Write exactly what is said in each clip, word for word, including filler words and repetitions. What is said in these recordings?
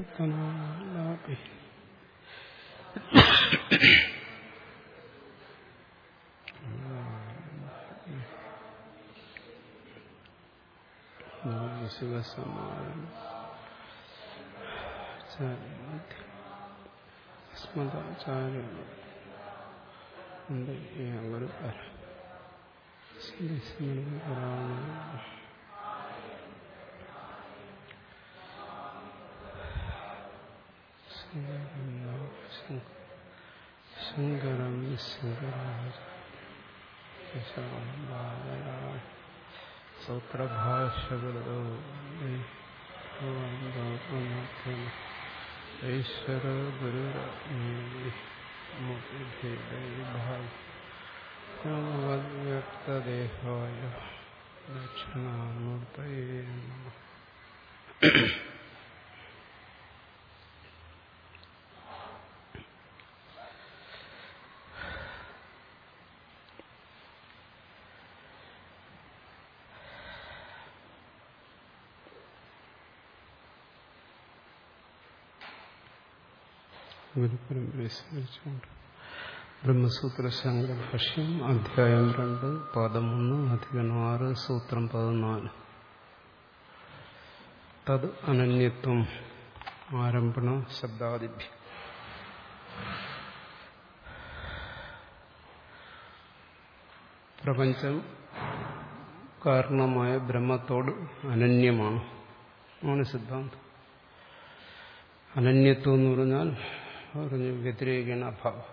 സ്മൃതാചാര്യ ഒരു ശങ്കരം സൂത്രഭാഷകൃതോ ഈശ്വര ഗുരു വ്യക്തദേഹായ ദക്ഷിണാമൂർത്തയേ നമഃ. ഗുരുപരമ്പരയെ സ്മരിച്ചുകൊണ്ട് ബ്രഹ്മസൂത്ര ശങ്കര ഭാഷ്യം അധ്യായം രണ്ട് പാദം ഒന്ന് അധികരണം ആറ് സൂത്രം പതിനാല്. തത് അനന്യത്വം ആരംഭണ ശബ്ദാദിഭ്യം. പ്രപഞ്ചം കാരണമായ ബ്രഹ്മത്തോട് അനന്യമാണ് ആണ് സിദ്ധാന്തം. അനന്യത്വം എന്ന് പറഞ്ഞാൽ പറഞ്ഞു വ്യതിരേകണ അഭാവം.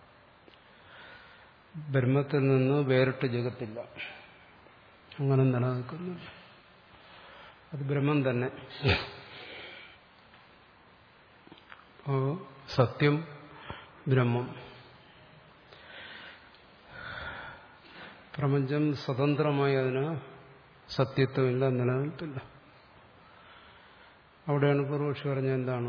ബ്രഹ്മത്തിൽ നിന്ന് വേറിട്ട് ജഗത്തില്ല, അങ്ങനെ നിലനിൽക്കുന്നില്ല. അത് ബ്രഹ്മം തന്നെ. അപ്പോ സത്യം ബ്രഹ്മം. പ്രപഞ്ചം സ്വതന്ത്രമായി അതിന് സത്യത്വമില്ല, നിലനിൽപ്പില്ല. അവിടെയാണ് പൂർവക്ഷി പറഞ്ഞത് എന്താണ്,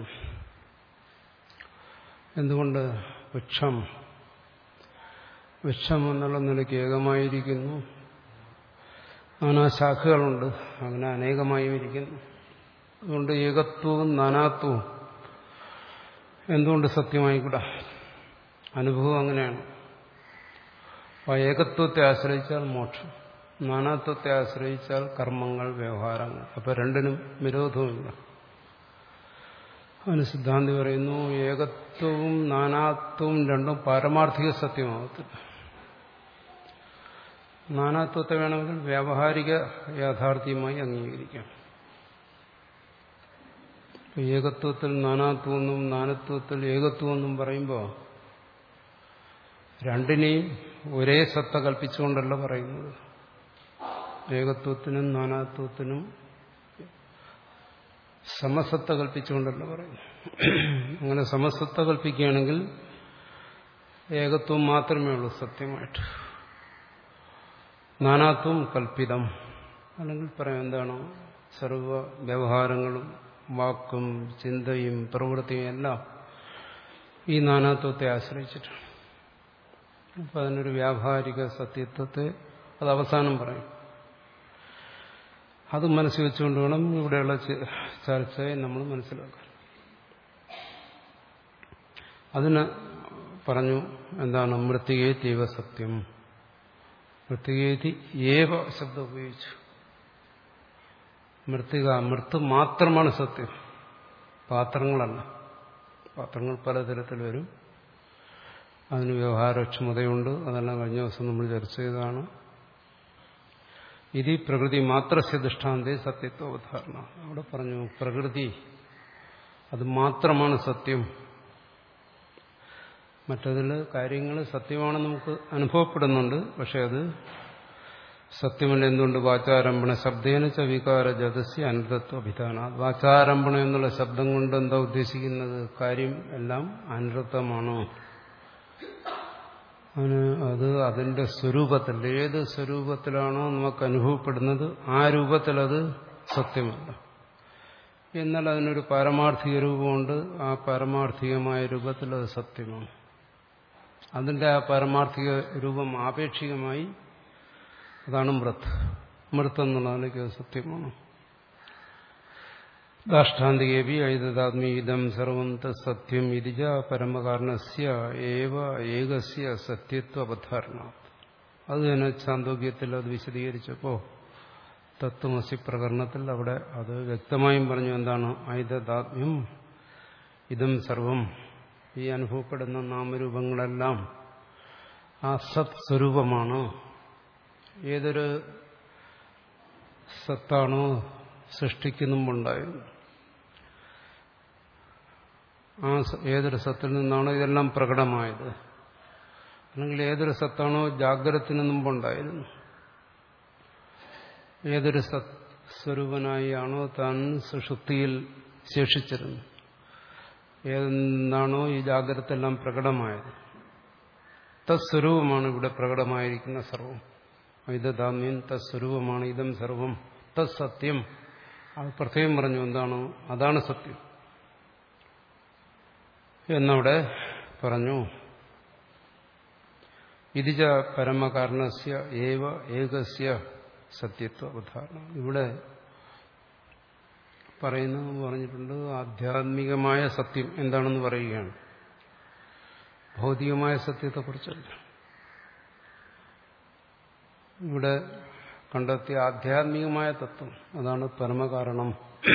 എന്തുകൊണ്ട് വൃക്ഷം വൃക്ഷം എന്നുള്ള നിലയ്ക്ക് ഏകമായിരിക്കുന്നു, നാനാ ശാഖകളുണ്ട്, അങ്ങനെ അനേകമായും ഇരിക്കുന്നു. അതുകൊണ്ട് ഏകത്വവും നാനാത്വവും എന്തുകൊണ്ട് സത്യമായിക്കൂടാ? അനുഭവം അങ്ങനെയാണ്. ആ ഏകത്വത്തെ ആശ്രയിച്ചാൽ മോക്ഷം, നാനാത്വത്തെ ആശ്രയിച്ചാൽ കർമ്മങ്ങൾ, വ്യവഹാരങ്ങൾ. അപ്പൊ രണ്ടിനും വിരോധവുമില്ല. അതിന് സിദ്ധാന്തി പറയുന്നു, ഏകത്വവും നാനാത്വവും രണ്ടും പാരമാർത്ഥിക സത്യമാകത്തില്ല. നാനാത്വത്തെ വേണമെങ്കിൽ വ്യാവഹാരിക യാഥാർത്ഥ്യമായി അംഗീകരിക്കാം. ഏകത്വത്തിൽ നാനാത്വമെന്നും നാനാത്വത്തിൽ ഏകത്വമെന്നും പറയുമ്പോൾ രണ്ടിനെയും ഒരേ സത്ത കൽപ്പിച്ചുകൊണ്ടല്ല പറയുന്നത്. ഏകത്വത്തിനും നാനാത്വത്തിനും സമസത്ത കൽപ്പിച്ചുകൊണ്ടല്ല പറയുന്നു. അങ്ങനെ സമസത്ത കൽപ്പിക്കുകയാണെങ്കിൽ ഏകത്വം മാത്രമേ ഉള്ളൂ സത്യമായിട്ട്. നാനാത്വം കൽപ്പിതം. അല്ലെങ്കിൽ പറയാം എന്താണ്, സർവ വ്യവഹാരങ്ങളും വാക്കും ചിന്തയും പ്രവൃത്തിയും എല്ലാം ഈ നാനാത്വത്തെ ആശ്രയിച്ചിട്ടാണ്. അപ്പം അതിനൊരു വ്യാവഹാരിക സത്യത്വത്തെ അത് അവസാനം പറയും. അത് മനസ്സിൽ വെച്ചുകൊണ്ട് വേണം ഇവിടെയുള്ള ചർച്ചയെ നമ്മൾ മനസ്സിലാക്കാൻ. അതിന് പറഞ്ഞു എന്താണ്, മൃത്തികേതീവ സത്യം. മൃത്തികേതി ഏവ ശബ്ദം ഉപയോഗിച്ചു. മൃത്തിക മൃത്ത് മാത്രമാണ് സത്യം, പാത്രങ്ങളല്ല. പാത്രങ്ങൾ പലതരത്തിൽ വരും, അതിന് വ്യവഹാരക്ഷമതയുണ്ട്. അതെല്ലാം കഴിഞ്ഞ ദിവസം നമ്മൾ ചർച്ച ചെയ്തതാണ്. ഇത് പ്രകൃതി മാത്രസ്യ ദൃഷ്ടാന്തേ സത്യത്വോദാഹരണ. അവിടെ പറഞ്ഞു പ്രകൃതി അത് മാത്രമാണ് സത്യം. മറ്റതിൽ കാര്യങ്ങൾ സത്യമാണെന്ന് നമുക്ക് അനുഭവപ്പെടുന്നുണ്ട്, പക്ഷെ അത് സത്യമല്ല. എന്തുകൊണ്ട്? വാചാരംഭണ ശബ്ദേന ച വികാര ജതസ്യ അനർത്ഥത്വ അഭിധാന. വാചാരംഭണം എന്നുള്ള ശബ്ദം കൊണ്ട് എന്താ ഉദ്ദേശിക്കുന്നത്? കാര്യം എല്ലാം അനർത്ഥമാണോ? അതിന് അത് അതിന്റെ സ്വരൂപത്തിൽ, ഏത് സ്വരൂപത്തിലാണോ നമുക്ക് അനുഭവപ്പെടുന്നത് ആ രൂപത്തിൽ അത് സത്യമല്ല. എന്നാൽ അതിനൊരു പാരമാർത്ഥിക രൂപമുണ്ട്, ആ പാരമാർത്ഥികമായ രൂപത്തിൽ അത് സത്യമാണ്. അതിന്റെ ആ പാരമാർത്ഥിക രൂപം ആപേക്ഷികമായി അതാണ് മൃത്ത്. മൃത്ത് എന്നുള്ളതിലേക്ക് അത് സത്യമാണ്. ദാഷ്ടാന്തികേപി ഐതദാത്മീ ഇദം സർവം തത്സത്യം ഇതിജ പരമകാരണസ്യ ഏവ ഏകസ്യ സത്യത്വ അവധാരണ. അത് തന്നെ ചാന്തോക്യത്തിൽ അത് വിശദീകരിച്ചപ്പോ തത്വമസി പ്രകരണത്തിൽ അവിടെ അത് വ്യക്തമായും പറഞ്ഞു. എന്താണ് ഐതദാത്മ്യം ഇദം സർവം, ഈ അനുഭവപ്പെടുന്ന നാമരൂപങ്ങളെല്ലാം ആ സത് സ്വരൂപമാണ്. ഏതൊരു സത്താണോ സൃഷ്ടിക്ക് മുമ്പുണ്ടായിരുന്നു, ആ ഏതൊരു സത്തിൽ നിന്നാണോ ഇതെല്ലാം പ്രകടമായത്, അല്ലെങ്കിൽ ഏതൊരു സത്താണോ ജാഗ്രതത്തിന് മുമ്പുണ്ടായിരുന്നു, ഏതൊരു സത് സ്വരൂപനായി ആണോ താൻ സുഷുപ്തിയിൽ ശേഷിച്ചിരുന്നു, ഏതെന്നാണോ ഈ ജാഗ്രതെല്ലാം പ്രകടമായത്, തത്സ്വരൂപമാണ് ഇവിടെ പ്രകടമായിരിക്കുന്ന സർവം. ഐതദാമ്യം തത്സ്വരൂപമാണ് ഇതം സർവം തത്സത്യം. അത് പ്രത്യേകം പറഞ്ഞു എന്താണോ അതാണ് സത്യം എന്നവിടെ പറഞ്ഞു. ഇതിജ പരമകാരണസ്യ ഏവ ഏകസ്യ സത്യത്വ അവധാരണ. ഇവിടെ പറയുന്നത് പറഞ്ഞിട്ടുണ്ട് ആധ്യാത്മികമായ സത്യം എന്താണെന്ന് പറയുകയാണ്, ഭൗതികമായ സത്യത്തെക്കുറിച്ചല്ല. ഇവിടെ കണ്ടെത്തിയ ആധ്യാത്മികമായ തത്വം അതാണ് പരമകാരണം,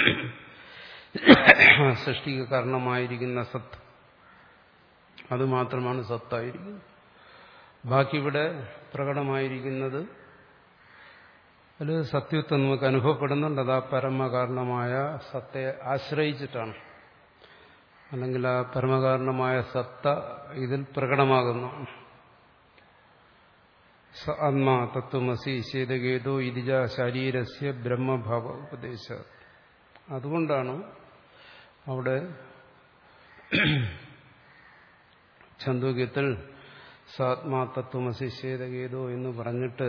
സൃഷ്ടിക്ക് കാരണമായിരിക്കുന്ന സത്ത്, അത് മാത്രമാണ് സത്തായിരിക്കുന്നത്. ബാക്കി ഇവിടെ പ്രകടമായിരിക്കുന്നത് അതിൽ സത്യത്വം നമുക്ക് അനുഭവപ്പെടുന്നുണ്ട്. അത് ആ പരമകാരണമായ സത്തെ ആശ്രയിച്ചിട്ടാണ്, അല്ലെങ്കിൽ ആ പരമകാരണമായ സത്ത ഇതിൽ പ്രകടമാകുന്നതാണ്. സ ആത്മാ തത്വമസി ശേതഗേതോ ഇതിജ ശരീരസ്യ ബ്രഹ്മഭാവ ഉപദേശ. അതുകൊണ്ടാണ് അവിടെ ഛാന്തോക്യത്തിൽ സാത്മാ തത്വമസി ശേതഗേതോ എന്ന് പറഞ്ഞിട്ട്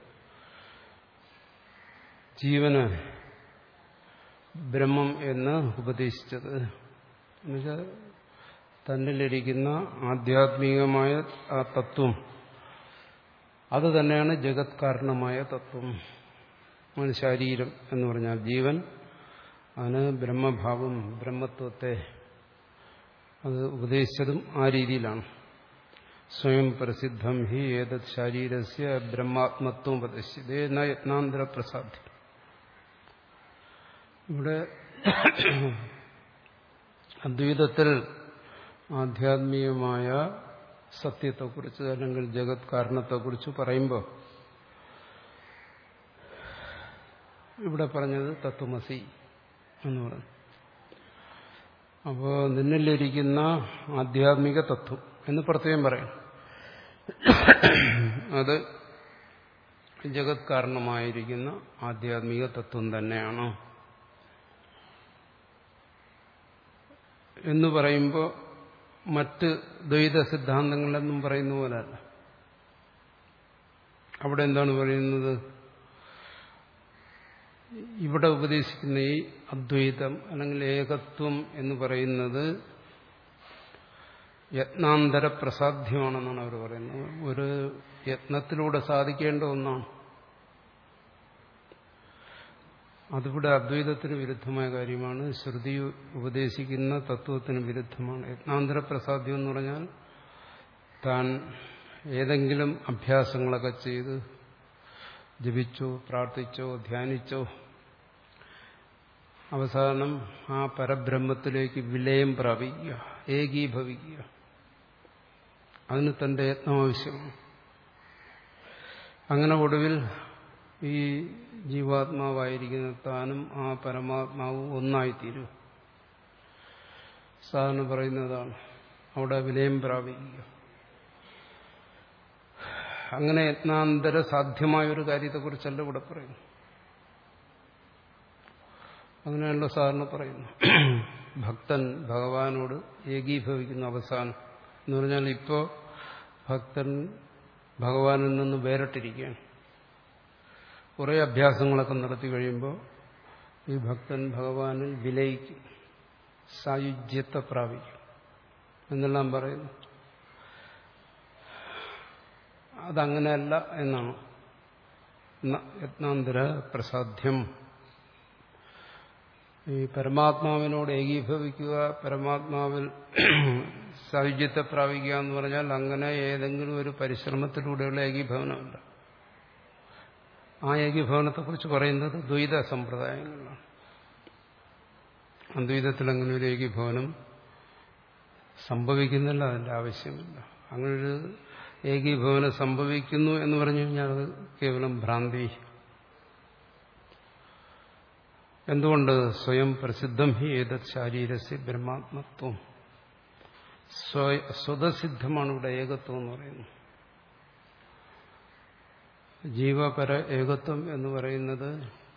ജീവന് ബ്രഹ്മം എന്ന് ഉപദേശിച്ചത്. എന്നുവെച്ചാൽ തന്നിലിരിക്കുന്ന ആധ്യാത്മികമായ ആ തത്വം അത് തന്നെയാണ് ജഗത് കാരണമായ തത്വം. അതിന് ശരീരം എന്ന് പറഞ്ഞാൽ ജീവൻ, അതിന് ബ്രഹ്മഭാവം ബ്രഹ്മത്വത്തെ അത് ഉപദേശിച്ചതും ആ രീതിയിലാണ്. സ്വയം പ്രസിദ്ധം ഹി ഏതത് ശരീരസ്യ ബ്രഹ്മാത്മത്വം ഉപദേശിച്ചത് യത്നാന്തര പ്രസാദി. ഇവിടെ അദ്വൈതത്തിൽ ആധ്യാത്മികമായ സത്യത്തെക്കുറിച്ച് അല്ലെങ്കിൽ ജഗത് കാരണത്തെക്കുറിച്ച് പറയുമ്പോൾ ഇവിടെ പറഞ്ഞത് തത്വമസി എന്ന് പറഞ്ഞു. അപ്പോൾ നിന്നിലിരിക്കുന്ന ആധ്യാത്മിക തത്വം എന്ന് പ്രത്യേകം പറയും. അത് ജഗത് കാരണമായിരിക്കുന്ന ആധ്യാത്മിക തത്വം തന്നെയാണ് എന്ന് പറയുമ്പോൾ മറ്റ് ദ്വൈത സിദ്ധാന്തങ്ങളെന്നും പറയുന്ന പോലെയല്ല. അവിടെ എന്താണ് പറയുന്നത്? ഇവിടെ ഉപദേശിക്കുന്ന ഈ അദ്വൈതം അല്ലെങ്കിൽ ഏകത്വം എന്ന് പറയുന്നത് യത്നാന്തര പ്രസാധ്യമാണെന്നാണ് അവർ പറയുന്നത്. ഒരു യത്നത്തിലൂടെ സാധിക്കേണ്ട ഒന്നാണ്. അതിവിടെ അദ്വൈതത്തിന് വിരുദ്ധമായ കാര്യമാണ്. ശ്രുതി ഉപദേശിക്കുന്ന തത്വത്തിന് വിരുദ്ധമാണ്. യത്നാന്തര പ്രസാദ്യം എന്ന് പറഞ്ഞാൽ താൻ ഏതെങ്കിലും അഭ്യാസങ്ങളൊക്കെ ചെയ്ത് ജപിച്ചോ പ്രാർത്ഥിച്ചോ ധ്യാനിച്ചോ അവസാനം ആ പരബ്രഹ്മത്തിലേക്ക് വിലയം പ്രാപിക്കുക, ഏകീഭവിക്കുക. അതിന് തന്റെ യത്നം ആവശ്യമാണ്. അങ്ങനെ ഒടുവിൽ ഈ ജീവാത്മാവായിരിക്കുന്ന താനും ആ പരമാത്മാവും ഒന്നായിത്തീരും. സാധാരണ പറയുന്നതാണ് അവിടെ വിലയം പ്രാപിക്കുക. അങ്ങനെ യത്നാന്തര സാധ്യമായ ഒരു കാര്യത്തെക്കുറിച്ചല്ല ഇവിടെ പറയുന്നു. അങ്ങനെയല്ല സാധാരണ പറയുന്നു. ഭക്തൻ ഭഗവാനോട് ഏകീഭവിക്കുന്ന അവസാനം എന്ന് പറഞ്ഞാൽ ഇപ്പോൾ ഭക്തൻ ഭഗവാനിൽ നിന്ന് വേറിട്ടിരിക്കുകയാണ്. കുറേ അഭ്യാസങ്ങളൊക്കെ നടത്തി കഴിയുമ്പോൾ ഈ ഭക്തൻ ഭഗവാനിൽ വിലയിക്കും, സായുജ്യത്തെ പ്രാപിക്കും എന്നെല്ലാം പറയുന്നു. അതങ്ങനെയല്ല എന്നാണ് യത്നാന്തര പ്രസാദ്യം. ഈ പരമാത്മാവിനോട് ഏകീഭവിക്കുക, പരമാത്മാവിൽ സായുജ്യത്തെ പ്രാപിക്കുക എന്ന് പറഞ്ഞാൽ അങ്ങനെ ഏതെങ്കിലും ഒരു പരിശ്രമത്തിലൂടെയുള്ള ഏകീഭവനമല്ല. ആ ഏകീഭവനത്തെക്കുറിച്ച് പറയുന്നത് ദ്വൈത സമ്പ്രദായങ്ങളാണ്. അദ്വൈതത്തിൽ അങ്ങനെ ഒരു ഏകീഭവനം സംഭവിക്കുന്നില്ല, അതിന്റെ ആവശ്യമില്ല. അങ്ങനൊരു ഏകീഭവനം സംഭവിക്കുന്നു എന്ന് പറഞ്ഞു കഴിഞ്ഞാൽ അത് കേവലം ഭ്രാന്തി. എന്തുകൊണ്ട്? സ്വയം പ്രസിദ്ധം ഹി ഏതത് ശാരീരസ്യ ബ്രഹ്മാത്മത്വം. സ്വതസിദ്ധമാണ് ഇവിടെ ഏകത്വം എന്ന് പറയുന്നത്. ജീവപര ഏകത്വം എന്ന് പറയുന്നത്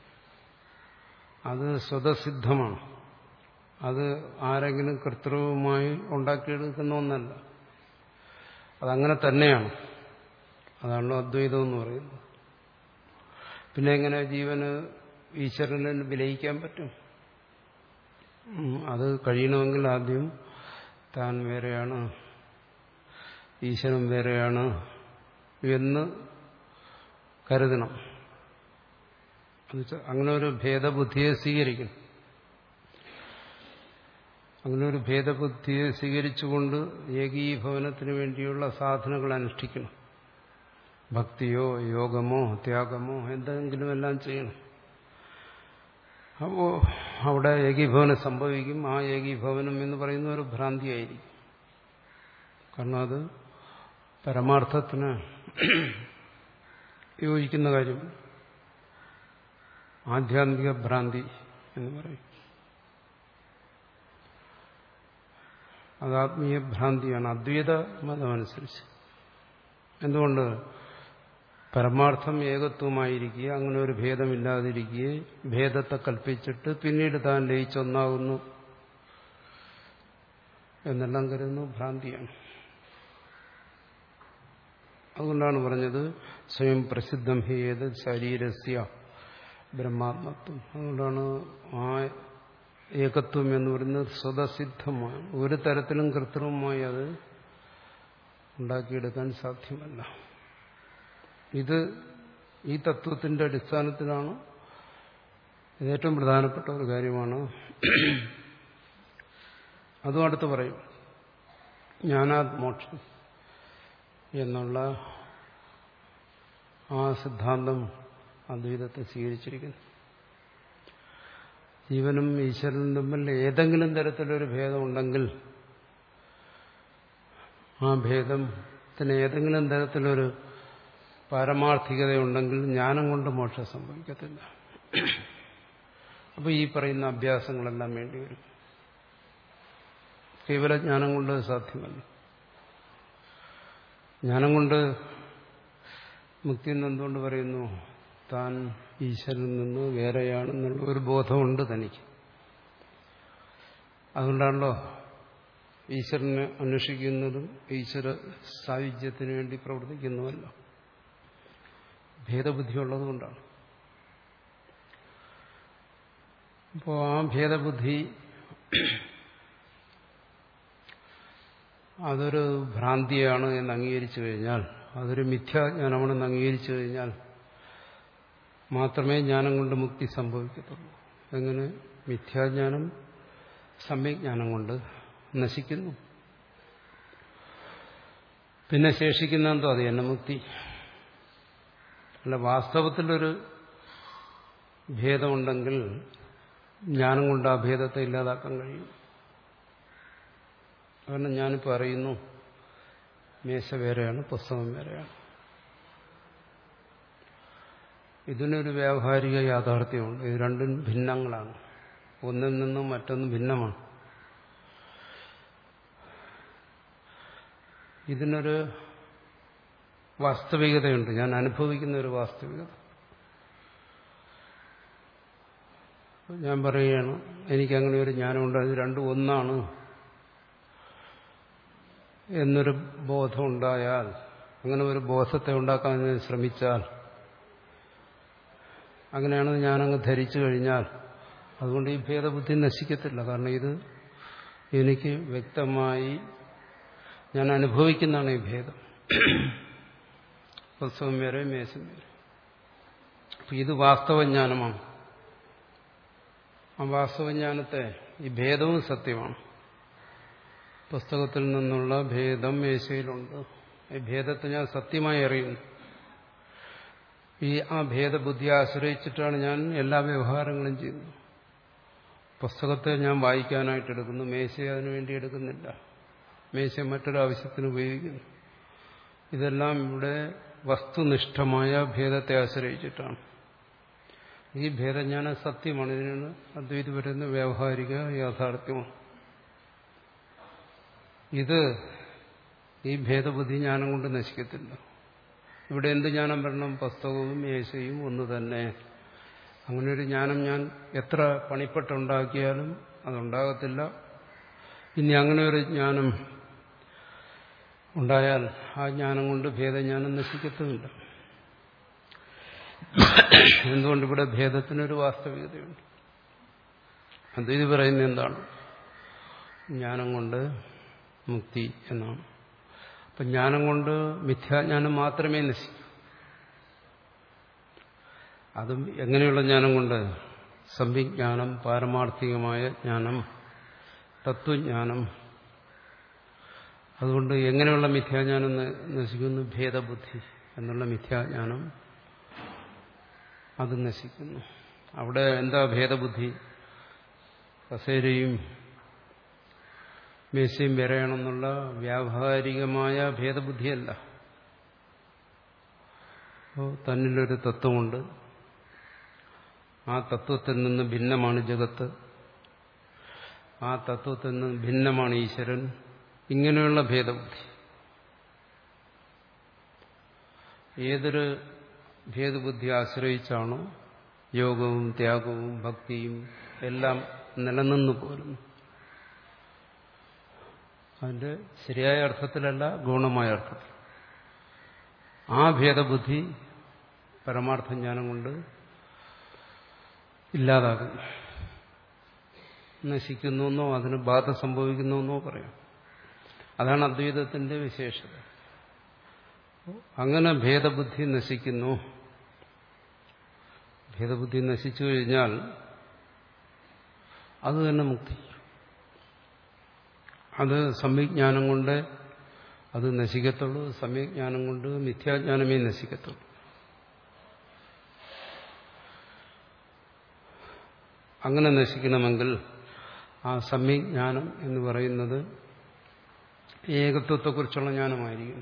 അത് സ്വതസിദ്ധമാണ്. അത് ആരെങ്കിലും കൃത്രിമമായി ഉണ്ടാക്കിയെടുക്കുന്ന ഒന്നല്ല, അതങ്ങനെ തന്നെയാണ്. അതാണല്ലോ അദ്വൈതം എന്ന് പറയുന്നത്. പിന്നെ എങ്ങനെ ജീവന് ഈശ്വരനിൽ വിലയിക്കാൻ പറ്റും? അത് കഴിയണമെങ്കിൽ ആദ്യം താൻ വേറെയാണ്, ഈശ്വരൻ വേറെയാണ് എന്ന് കരുതണം. അങ്ങനെ ഒരു ഭേദബുദ്ധിയെ സ്വീകരിക്കണം. അങ്ങനെ ഒരു ഭേദബുദ്ധിയെ സ്വീകരിച്ചുകൊണ്ട് ഏകീഭവനത്തിന് വേണ്ടിയുള്ള സാധനങ്ങൾ അനുഷ്ഠിക്കണം. ഭക്തിയോ യോഗമോ ത്യാഗമോ എന്തെങ്കിലും എല്ലാം ചെയ്യണം. അപ്പോൾ അവിടെ ഏകീഭവനം സംഭവിക്കും. ആ ഏകീഭവനം എന്ന് പറയുന്ന ഒരു ഭ്രാന്തിയായിരിക്കും. കാരണം അത് പരമാർത്ഥത്തിന് യോജിക്കുന്ന കാര്യം. ആധ്യാത്മിക ഭ്രാന്തി എന്ന് പറയും. അത് ആത്മീയ ഭ്രാന്തിയാണ് അദ്വൈത മതമനുസരിച്ച്. എന്തുകൊണ്ട്? പരമാർത്ഥം ഏകത്വമായിരിക്കുക, അങ്ങനെ ഒരു ഭേദമില്ലാതിരിക്കുക, ഭേദത്തെ കൽപ്പിച്ചിട്ട് പിന്നീട് താൻ ലയിച്ചൊന്നാകുന്നു എന്നെല്ലാം കരുതുന്നു ഭ്രാന്തിയാണ്. അതുകൊണ്ടാണ് പറഞ്ഞത് സ്വയം പ്രസിദ്ധം ഹി ഏതത് ശരീരസ്യ ബ്രഹ്മാത്മത്വം. അതുകൊണ്ടാണ് ആ ഏകത്വം എന്ന് പറയുന്നത് സ്വതസിദ്ധമാണ്. ഒരു തരത്തിലും കൃത്രിമമായി അത് ഉണ്ടാക്കിയെടുക്കാൻ സാധ്യമല്ല. ഇത് ഈ തത്വത്തിന്റെ അടിസ്ഥാനത്തിലാണ്. ഇത് ഏറ്റവും പ്രധാനപ്പെട്ട ഒരു കാര്യമാണ്. അതും അടുത്ത് പറയും. ജ്ഞാനാത് മോക്ഷം എന്നുള്ള ആ സിദ്ധാന്തം അദ്വൈതത്തെ സ്വീകരിച്ചിരിക്കുന്നു. ജീവനും ഈശ്വരനും തമ്മിൽ ഏതെങ്കിലും തരത്തിലൊരു ഭേദമുണ്ടെങ്കിൽ ആ ഭേദത്തിന് ഏതെങ്കിലും തരത്തിലൊരു പാരമാർത്ഥികതയുണ്ടെങ്കിൽ ജ്ഞാനം കൊണ്ട് മോക്ഷം സംഭവിക്കത്തില്ല. അപ്പോൾ ഈ പറയുന്ന അഭ്യാസങ്ങളെല്ലാം വേണ്ടി വരും. കേവല ജ്ഞാനം കൊണ്ട് സാധ്യമല്ല. ജ്ഞാനം കൊണ്ട് മുക്തി എന്തുകൊണ്ട് പറയുന്നു? താൻ ഈശ്വരനിൽ നിന്ന് വേറെയാണെന്നുള്ള ഒരു ബോധമുണ്ട് തനിക്ക്. അതുകൊണ്ടാണല്ലോ ഈശ്വരനെ അന്വേഷിക്കുന്നതും ഈശ്വര സായുജ്യത്തിന് വേണ്ടി പ്രവർത്തിക്കുന്നുവല്ലോ. ഭേദബുദ്ധിയുള്ളത് കൊണ്ടാണ്. അപ്പോൾ ആ ഭേദബുദ്ധി അതൊരു ഭ്രാന്തിയാണ് എന്ന് അംഗീകരിച്ചു കഴിഞ്ഞാൽ, അതൊരു മിഥ്യാജ്ഞാനമാണെന്ന് അംഗീകരിച്ചു കഴിഞ്ഞാൽ മാത്രമേ ജ്ഞാനം കൊണ്ട് മുക്തി സംഭവിക്കത്തുള്ളൂ. എങ്ങനെ? മിഥ്യാജ്ഞാനം സമ്യജ്ഞാനം കൊണ്ട് നശിക്കുന്നു. പിന്നെ ശേഷിക്കുന്ന എന്തോ അത് തന്നെ മുക്തി. അല്ല, വാസ്തവത്തിലൊരു ഭേദമുണ്ടെങ്കിൽ ജ്ഞാനം കൊണ്ട് ആ ഭേദത്തെ ഇല്ലാതാക്കാൻ കഴിയും. കാരണം ഞാനിപ്പോൾ അറിയുന്നു മേശ വേറെയാണ്, പുസ്തകം വേറെയാണ്. ഇതിനൊരു വ്യാവഹാരിക യാഥാർത്ഥ്യമുണ്ട്. ഇത് രണ്ടും ഭിന്നങ്ങളാണ്. ഒന്നിൽ നിന്നും മറ്റൊന്ന് ഭിന്നമാണ്. ഇതിനൊരു വാസ്തവികതയുണ്ട്. ഞാൻ അനുഭവിക്കുന്ന ഒരു വാസ്തവികത. ഞാൻ പറയുകയാണ് എനിക്കങ്ങനെ ഒരു ജ്ഞാനമുണ്ട്, അത് രണ്ടും ഒന്നാണ് എന്നൊരു ബോധം ഉണ്ടായാൽ, അങ്ങനെ ഒരു ബോധത്തെ ഉണ്ടാക്കാൻ ശ്രമിച്ചാൽ, അങ്ങനെയാണ് ഞാനങ്ങ് ധരിച്ചു കഴിഞ്ഞാൽ, അതുകൊണ്ട് ഈ ഭേദബുദ്ധി നശിക്കത്തില്ല. കാരണം ഇത് എനിക്ക് വ്യക്തമായി ഞാൻ അനുഭവിക്കുന്നതാണ് ഈ ഭേദം. പുസ്തകം വേറെ, മേശം വേറെ. അപ്പം ഇത് വാസ്തവജ്ഞാനമാണ്. ആ വാസ്തവജ്ഞാനത്തെ ഈ ഭേദവും സത്യമാണ്. പുസ്തകത്തിൽ നിന്നുള്ള ഭേദം മേശയിലുണ്ട്. ഈ ഭേദത്തെ ഞാൻ സത്യമായി അറിയുന്നു. ഈ ആ ഭേദബുദ്ധിയെ ആശ്രയിച്ചിട്ടാണ് ഞാൻ എല്ലാ വ്യവഹാരങ്ങളും ചെയ്യുന്നത്. പുസ്തകത്തെ ഞാൻ വായിക്കാനായിട്ട് എടുക്കുന്നു, മേശയെ അതിനു വേണ്ടി എടുക്കുന്നില്ല. മേശ മറ്റൊരു ആവശ്യത്തിന് ഉപയോഗിക്കുന്നു. ഇതെല്ലാം ഇവിടെ വസ്തുനിഷ്ഠമായ ഭേദത്തെ ആശ്രയിച്ചിട്ടാണ്. ഈ ഭേദജ്ഞാനം സത്യമാണ്. ഇതിനാണ് അദ്വൈതി പറയുന്ന വ്യാവഹാരിക യാഥാർത്ഥ്യമാണ്. ഇത് ഈ ഭേദബുദ്ധി ജ്ഞാനം കൊണ്ട് നശിക്കത്തില്ല. ഇവിടെ എന്ത് ജ്ഞാനം വരണം? പുസ്തകവും മേശയും ഒന്ന് തന്നെ. അങ്ങനെ ഒരു ജ്ഞാനം ഞാൻ എത്ര പണിപ്പെട്ടുണ്ടാക്കിയാലും അതുണ്ടാകത്തില്ല. ഇനി അങ്ങനെ ഒരു ജ്ഞാനം ഉണ്ടായാൽ ആ ജ്ഞാനം കൊണ്ട് ഭേദജ്ഞാനം നശിക്കത്തുമില്ല. എന്തുകൊണ്ട്? ഇവിടെ ഭേദത്തിനൊരു വാസ്തവികതയുണ്ട്. അദ്വൈതി പറയുന്നത് എന്താണ്? ജ്ഞാനം കൊണ്ട് മുക്തി എന്നാണ്. അപ്പം ജ്ഞാനം കൊണ്ട് മിഥ്യാജ്ഞാനം മാത്രമേ നശിക്കൂ. അതും എങ്ങനെയുള്ള ജ്ഞാനം കൊണ്ട്? സംവിജ്ഞാനം, പാരമാർത്ഥികമായ ജ്ഞാനം, തത്വജ്ഞാനം. അതുകൊണ്ട് എങ്ങനെയുള്ള മിഥ്യാജ്ഞാനം നശിക്കുന്നു? ഭേദബുദ്ധി എന്നുള്ള മിഥ്യാജ്ഞാനം അത് നശിക്കുന്നു. അവിടെ എന്താ ഭേദബുദ്ധി? കസേരയും മേശയും വരെയാണെന്നുള്ള വ്യാവഹാരികമായ ഭേദബുദ്ധിയല്ല. അപ്പോൾ തന്നിലൊരു തത്വമുണ്ട്. ആ തത്വത്തിൽ നിന്ന് ഭിന്നമാണ് ജഗത്ത്. ആ തത്വത്തിൽ നിന്ന് ഭിന്നമാണ് ഈശ്വരൻ. ഇങ്ങനെയുള്ള ഭേദബുദ്ധി. ഏതൊരു ഭേദബുദ്ധി ആശ്രയിച്ചാണോ യോഗവും ത്യാഗവും ഭക്തിയും എല്ലാം നിലനിന്നു പോരുന്നു. അതിന്റെ ശരിയായ അർത്ഥത്തിലല്ല, ഗുണമായ അർത്ഥത്തിൽ. ആ ഭേദബുദ്ധി പരമാർത്ഥ ജ്ഞാനം കൊണ്ട് ഇല്ലാതാകുന്നു, നശിക്കുന്നുവെന്നോ അതിന് ബാധ സംഭവിക്കുന്നുവെന്നോ പറയാം. അതാണ് അദ്വൈതത്തിന്റെ വിശേഷത. അങ്ങനെ ഭേദബുദ്ധി നശിക്കുന്നു. ഭേദബുദ്ധി നശിച്ചു കഴിഞ്ഞാൽ അത് തന്നെ മുക്തി. അത് സമ്യജ്ഞാനം കൊണ്ട് അത് നശിക്കത്തുള്ളൂ. സമ്യജ്ഞാനം കൊണ്ട് മിഥ്യാജ്ഞാനമേ നശിക്കത്തുള്ളൂ. അങ്ങനെ നശിക്കണമെങ്കിൽ ആ സമ്യജ്ഞാനം എന്ന് പറയുന്നത് ഏകത്വത്തെക്കുറിച്ചുള്ള ജ്ഞാനമായിരിക്കും.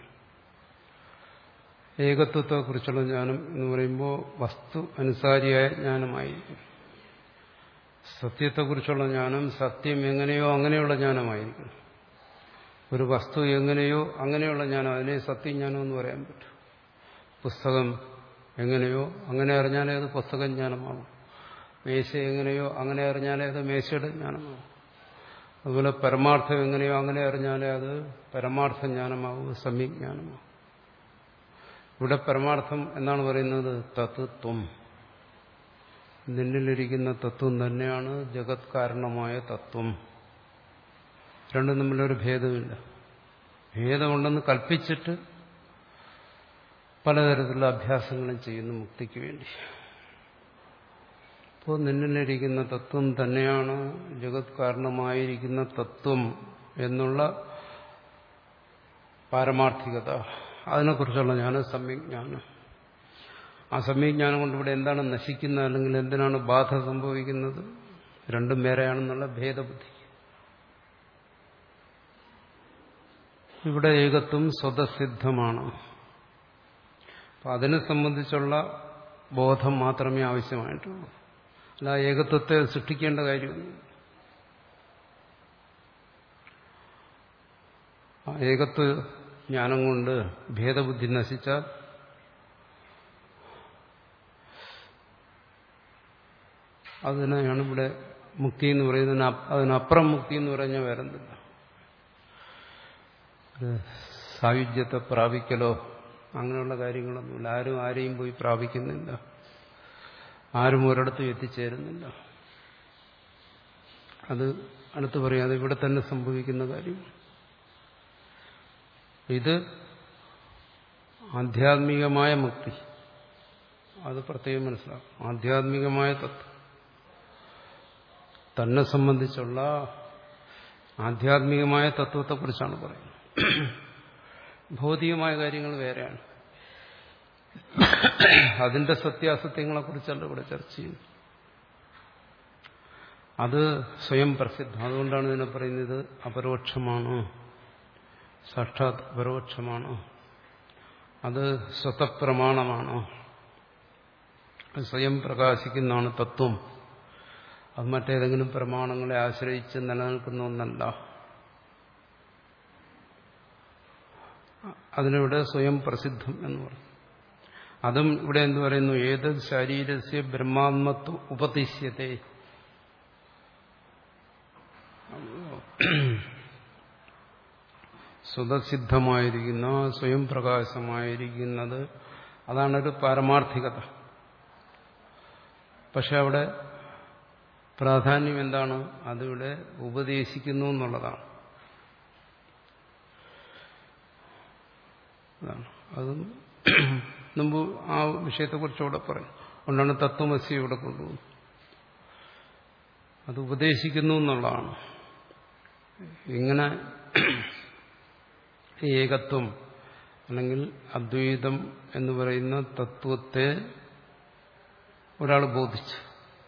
ഏകത്വത്തെക്കുറിച്ചുള്ള ജ്ഞാനം എന്ന് പറയുമ്പോൾ വസ്തു അനുസാരിയായ ജ്ഞാനമായിരിക്കും. സത്യത്തെക്കുറിച്ചുള്ള ജ്ഞാനം സത്യം എങ്ങനെയോ അങ്ങനെയുള്ള ജ്ഞാനമായിരിക്കും. ഒരു വസ്തു എങ്ങനെയോ അങ്ങനെയുള്ള ജ്ഞാനം, അതിനെ സത്യജ്ഞാനം എന്ന് പറയാൻ പറ്റും. പുസ്തകം എങ്ങനെയോ അങ്ങനെ അറിഞ്ഞാലേ അത് പുസ്തകജ്ഞാനമാകും. മേശ എങ്ങനെയോ അങ്ങനെ അറിഞ്ഞാലേ അത് മേശയുടെ ജ്ഞാനമാകും. അതുപോലെ പരമാർത്ഥം എങ്ങനെയോ അങ്ങനെ അറിഞ്ഞാലേ അത് പരമാർത്ഥ ജ്ഞാനമാകും, സമ്യജ്ഞാനമാകും. ഇവിടെ പരമാർത്ഥം എന്നാണ് പറയുന്നത് തത്വം. നിന്നിലിരിക്കുന്ന തത്വം തന്നെയാണ് ജഗത് കാരണമായ തത്വം. രണ്ടും തമ്മിലൊരു ഭേദമില്ല. ഭേദമുണ്ടെന്ന് കൽപ്പിച്ചിട്ട് പലതരത്തിലുള്ള അഭ്യാസങ്ങളും ചെയ്യുന്നു മുക്തിക്ക് വേണ്ടി. അപ്പോൾ നിന്നിലിരിക്കുന്ന തത്വം തന്നെയാണ് ജഗത് കാരണമായിരിക്കുന്ന തത്വം എന്നുള്ള പാരമാർത്ഥികത, അതിനെക്കുറിച്ചുള്ള ജ്ഞാനം സമ്യജ്ഞാനം. ആ സമ്യജ്ഞാനം കൊണ്ട് ഇവിടെ എന്താണ് നശിക്കുന്നത്, അല്ലെങ്കിൽ എന്തിനാണ് ബാധ സംഭവിക്കുന്നത്? രണ്ടും വേറെയാണെന്നുള്ള ഭേദബുദ്ധി. ഇവിടെ ഏകത്വം സ്വതസിദ്ധമാണ്. അപ്പം അതിനെ സംബന്ധിച്ചുള്ള ബോധം മാത്രമേ ആവശ്യമായിട്ടുള്ളൂ. അല്ല ഏകത്വത്തെ സൃഷ്ടിക്കേണ്ട കാര്യമൊന്നും. ആ ഏകത്വ ജ്ഞാനം കൊണ്ട് ഭേദബുദ്ധി നശിച്ചാൽ അതിനെയാണ് ഇവിടെ മുക്തി എന്ന് പറയുന്നതിന് അതിനപ്പുറം മുക്തി എന്ന് പറഞ്ഞാൽ വേറെന്തില്ല. സായുജ്യത്തെ പ്രാപിക്കലോ അങ്ങനെയുള്ള കാര്യങ്ങളൊന്നുമില്ല. ആരും ആരെയും പോയി പ്രാപിക്കുന്നില്ല. ആരും ഒരിടത്തും എത്തിച്ചേരുന്നില്ല. അത് അടുത്ത് പറയാതെ ഇവിടെ തന്നെ സംഭവിക്കുന്ന കാര്യം. ഇത് ആധ്യാത്മികമായ മുക്തി, അത് പ്രത്യേകം മനസ്സിലാക്കും. ആധ്യാത്മികമായ തത്വം തന്നെ സംബന്ധിച്ചുള്ള ആധ്യാത്മികമായ തത്വത്തെക്കുറിച്ചാണ് പറയുന്നത്. ഭൗതികമായ കാര്യങ്ങൾ വേറെയാണ്. അതിന്റെ സത്യാസത്യങ്ങളെക്കുറിച്ചല്ല ഇവിടെ ചർച്ച ചെയ്യുന്നത്. അത് സ്വയം പ്രസിദ്ധം. അതുകൊണ്ടാണ് ഇതിനെ പറയുന്നത് അപരോക്ഷമാണ്, സാക്ഷാത് അപരോക്ഷമാണ്, അത് സ്വതപ്രമാണമാണ്, അത് സ്വയം പ്രകാശിക്കുന്നതാണ് തത്വം. അത് മറ്റേതെങ്കിലും പ്രമാണങ്ങളെ ആശ്രയിച്ച് നിലനിൽക്കുന്ന ഒന്നല്ല. അതിനിവിടെ സ്വയം പ്രസിദ്ധം എന്ന് പറയും. അതും ഇവിടെ എന്ത് പറയുന്നു? ഏത് ശരീരസ്യ ബ്രഹ്മാത്മത്വ ഉപതിശ്യത്തെ, സ്വതസിദ്ധമായിരിക്കുന്ന സ്വയം പ്രകാശമായിരിക്കുന്നത് അതാണൊരു പാരമാർത്ഥികത. പക്ഷെ അവിടെ പ്രാധാന്യം എന്താണ്? അതിവിടെ ഉപദേശിക്കുന്നു എന്നുള്ളതാണ്. അതും മുമ്പ് ആ വിഷയത്തെക്കുറിച്ച് ഇവിടെ പറയും. അതുകൊണ്ടാണ് തത്വമസി ഇവിടെ കൊണ്ടുപോകുന്നത്. അത് ഉപദേശിക്കുന്നു എന്നുള്ളതാണ്. ഇങ്ങനെ ഏകത്വം അല്ലെങ്കിൽ അദ്വൈതം എന്ന് പറയുന്ന തത്വത്തെ ഒരാൾ ബോധിച്ചു,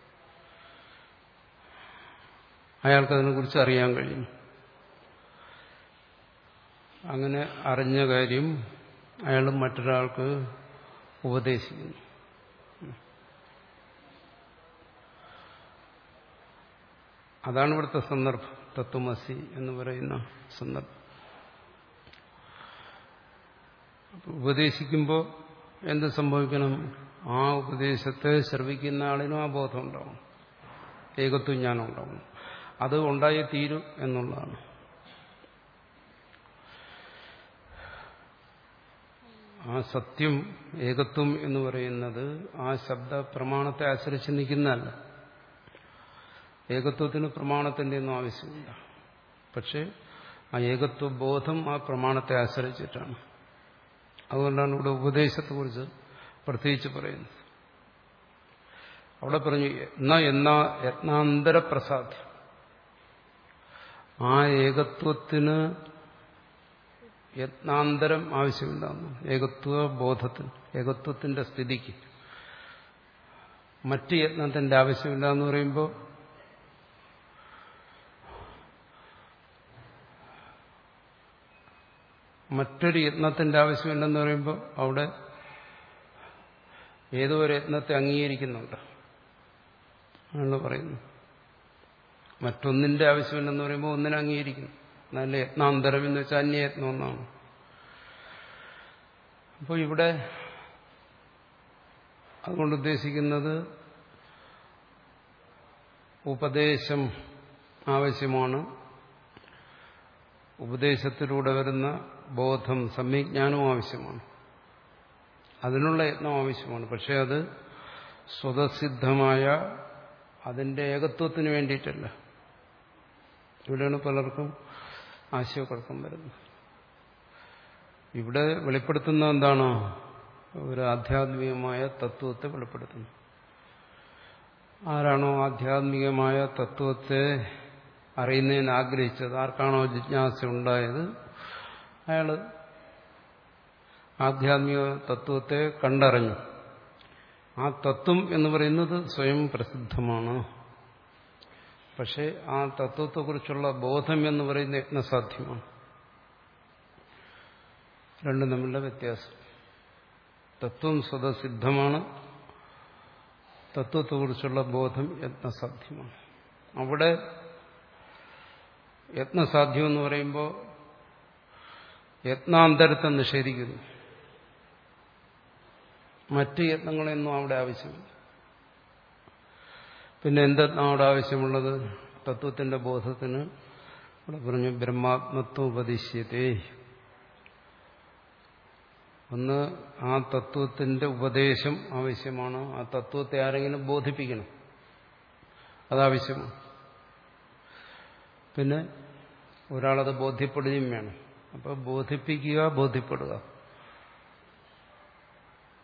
അയാൾക്കതിനെക്കുറിച്ച് അറിയാൻ കഴിയും. അങ്ങനെ അറിഞ്ഞ കാര്യം അയാൾ മറ്റൊരാൾക്ക് ഉപദേശിക്കുന്നു. അതാണ് ഇവിടുത്തെ സന്ദർഭം, തത്വമസി എന്ന് പറയുന്ന സന്ദർഭം. ഉപദേശിക്കുമ്പോൾ എന്ത് സംഭവിക്കണം? ആ ഉപദേശത്തെ ശ്രവിക്കുന്ന ആളിനും ആ ബോധം ഉണ്ടാവും, ഏകത്വം ജ്ഞാനം ഉണ്ടാവും. അത് ഉണ്ടായേ തീരും എന്നുള്ളതാണ്. ആ സത്യം, ഏകത്വം എന്ന് പറയുന്നത് ആ ശബ്ദ പ്രമാണത്തെ ആശ്രയിച്ച് നിൽക്കുന്നതല്ല. ഏകത്വത്തിന് പ്രമാണത്തിന്റെ ഒന്നും ആവശ്യമില്ല. പക്ഷെ ആ ഏകത്വ ബോധം ആ പ്രമാണത്തെ ആശ്രയിച്ചിട്ടാണ്. അതുകൊണ്ടാണ് ഇവിടെ ഉപദേശത്തെക്കുറിച്ച് പ്രത്യേകിച്ച് പറയുന്നത്. അവിടെ പറഞ്ഞു എന്നാ യത്നാന്തര പ്രസാദ്യം. ആ ഏകത്വത്തിന് യത്നാന്തരം ആവശ്യമില്ലാന്ന്. ഏകത്വ ബോധത്തിന്, ഏകത്വത്തിന്റെ സ്ഥിതിക്ക് മറ്റ് യത്നത്തിന്റെ ആവശ്യമില്ല എന്ന് പറയുമ്പോൾ മറ്റൊരു യത്നത്തിന്റെ ആവശ്യമില്ലെന്ന് പറയുമ്പോൾ അവിടെ ഏതോ ഒരു യത്നത്തെ അംഗീകരിക്കുന്നുണ്ട് എന്ന് പറയുന്നു. മറ്റൊന്നിന്റെ ആവശ്യമില്ലെന്ന് പറയുമ്പോൾ ഒന്നിനെ അംഗീകരിക്കുന്നു. നല്ല യത്നാന്തരം എന്ന് വെച്ചാൽ അന്യയത്നം എന്നാണ്. അപ്പോൾ ഇവിടെ അതുകൊണ്ട് ഉദ്ദേശിക്കുന്നത് ഉപദേശം ആവശ്യമാണ്, ഉപദേശത്തിലൂടെ വരുന്ന ബോധം, സമ്യജ്ഞാനവും ആവശ്യമാണ്, അതിനുള്ള യത്നം ആവശ്യമാണ്. പക്ഷെ അത് സ്വതസിദ്ധമായ അതിന്റെ ഏകത്വത്തിന് വേണ്ടിയിട്ടല്ല. ഇവിടെയാണ് പലർക്കും ആശയക്കുഴപ്പം വരുന്നത്. ഇവിടെ വെളിപ്പെടുത്തുന്ന എന്താണോ? ഒരു ആധ്യാത്മികമായ തത്വത്തെ വെളിപ്പെടുത്തുന്നു. ആരാണോ ആധ്യാത്മികമായ തത്വത്തെ അറിയുന്നതിന് ആഗ്രഹിച്ചത്, ആർക്കാണോ ജിജ്ഞാസ ഉണ്ടായത്, അയാൾ ആധ്യാത്മിക തത്വത്തെ കണ്ടറിഞ്ഞു. ആ തത്വം എന്ന് പറയുന്നത് സ്വയം പ്രസിദ്ധമാണ്. പക്ഷെ ആ തത്വത്തെക്കുറിച്ചുള്ള ബോധം എന്ന് പറയുന്ന യത്നസാധ്യമാണ്. രണ്ടും തമ്മിലുള്ള വ്യത്യാസം. തത്വം സ്വതസിദ്ധമാണ്, തത്വത്തെക്കുറിച്ചുള്ള ബോധം യത്നസാധ്യമാണ്. അവിടെ യത്നസാധ്യം എന്ന് പറയുമ്പോൾ യത്നാന്തരത്തെ നിഷേധിക്കുന്നു. മറ്റ് യത്നങ്ങളൊന്നും അവിടെ ആവശ്യമില്ല. പിന്നെ എന്താണ് അവിടെ ആവശ്യമുള്ളത്? തത്വത്തിന്റെ ബോധത്തിന് അവിടെ പറഞ്ഞു ബ്രഹ്മാത്മത്വം ഉപദിശ്യത്തെ. ഒന്ന് ആ തത്വത്തിന്റെ ഉപദേശം ആവശ്യമാണ്. ആ തത്വത്തെ ആരെങ്കിലും ബോധിപ്പിക്കണം, അതാവശ്യമാണ്. പിന്നെ ഒരാളത് ബോധ്യപ്പെടുകയും വേണം. അപ്പോൾ ബോധിപ്പിക്കുക, ബോധ്യപ്പെടുക,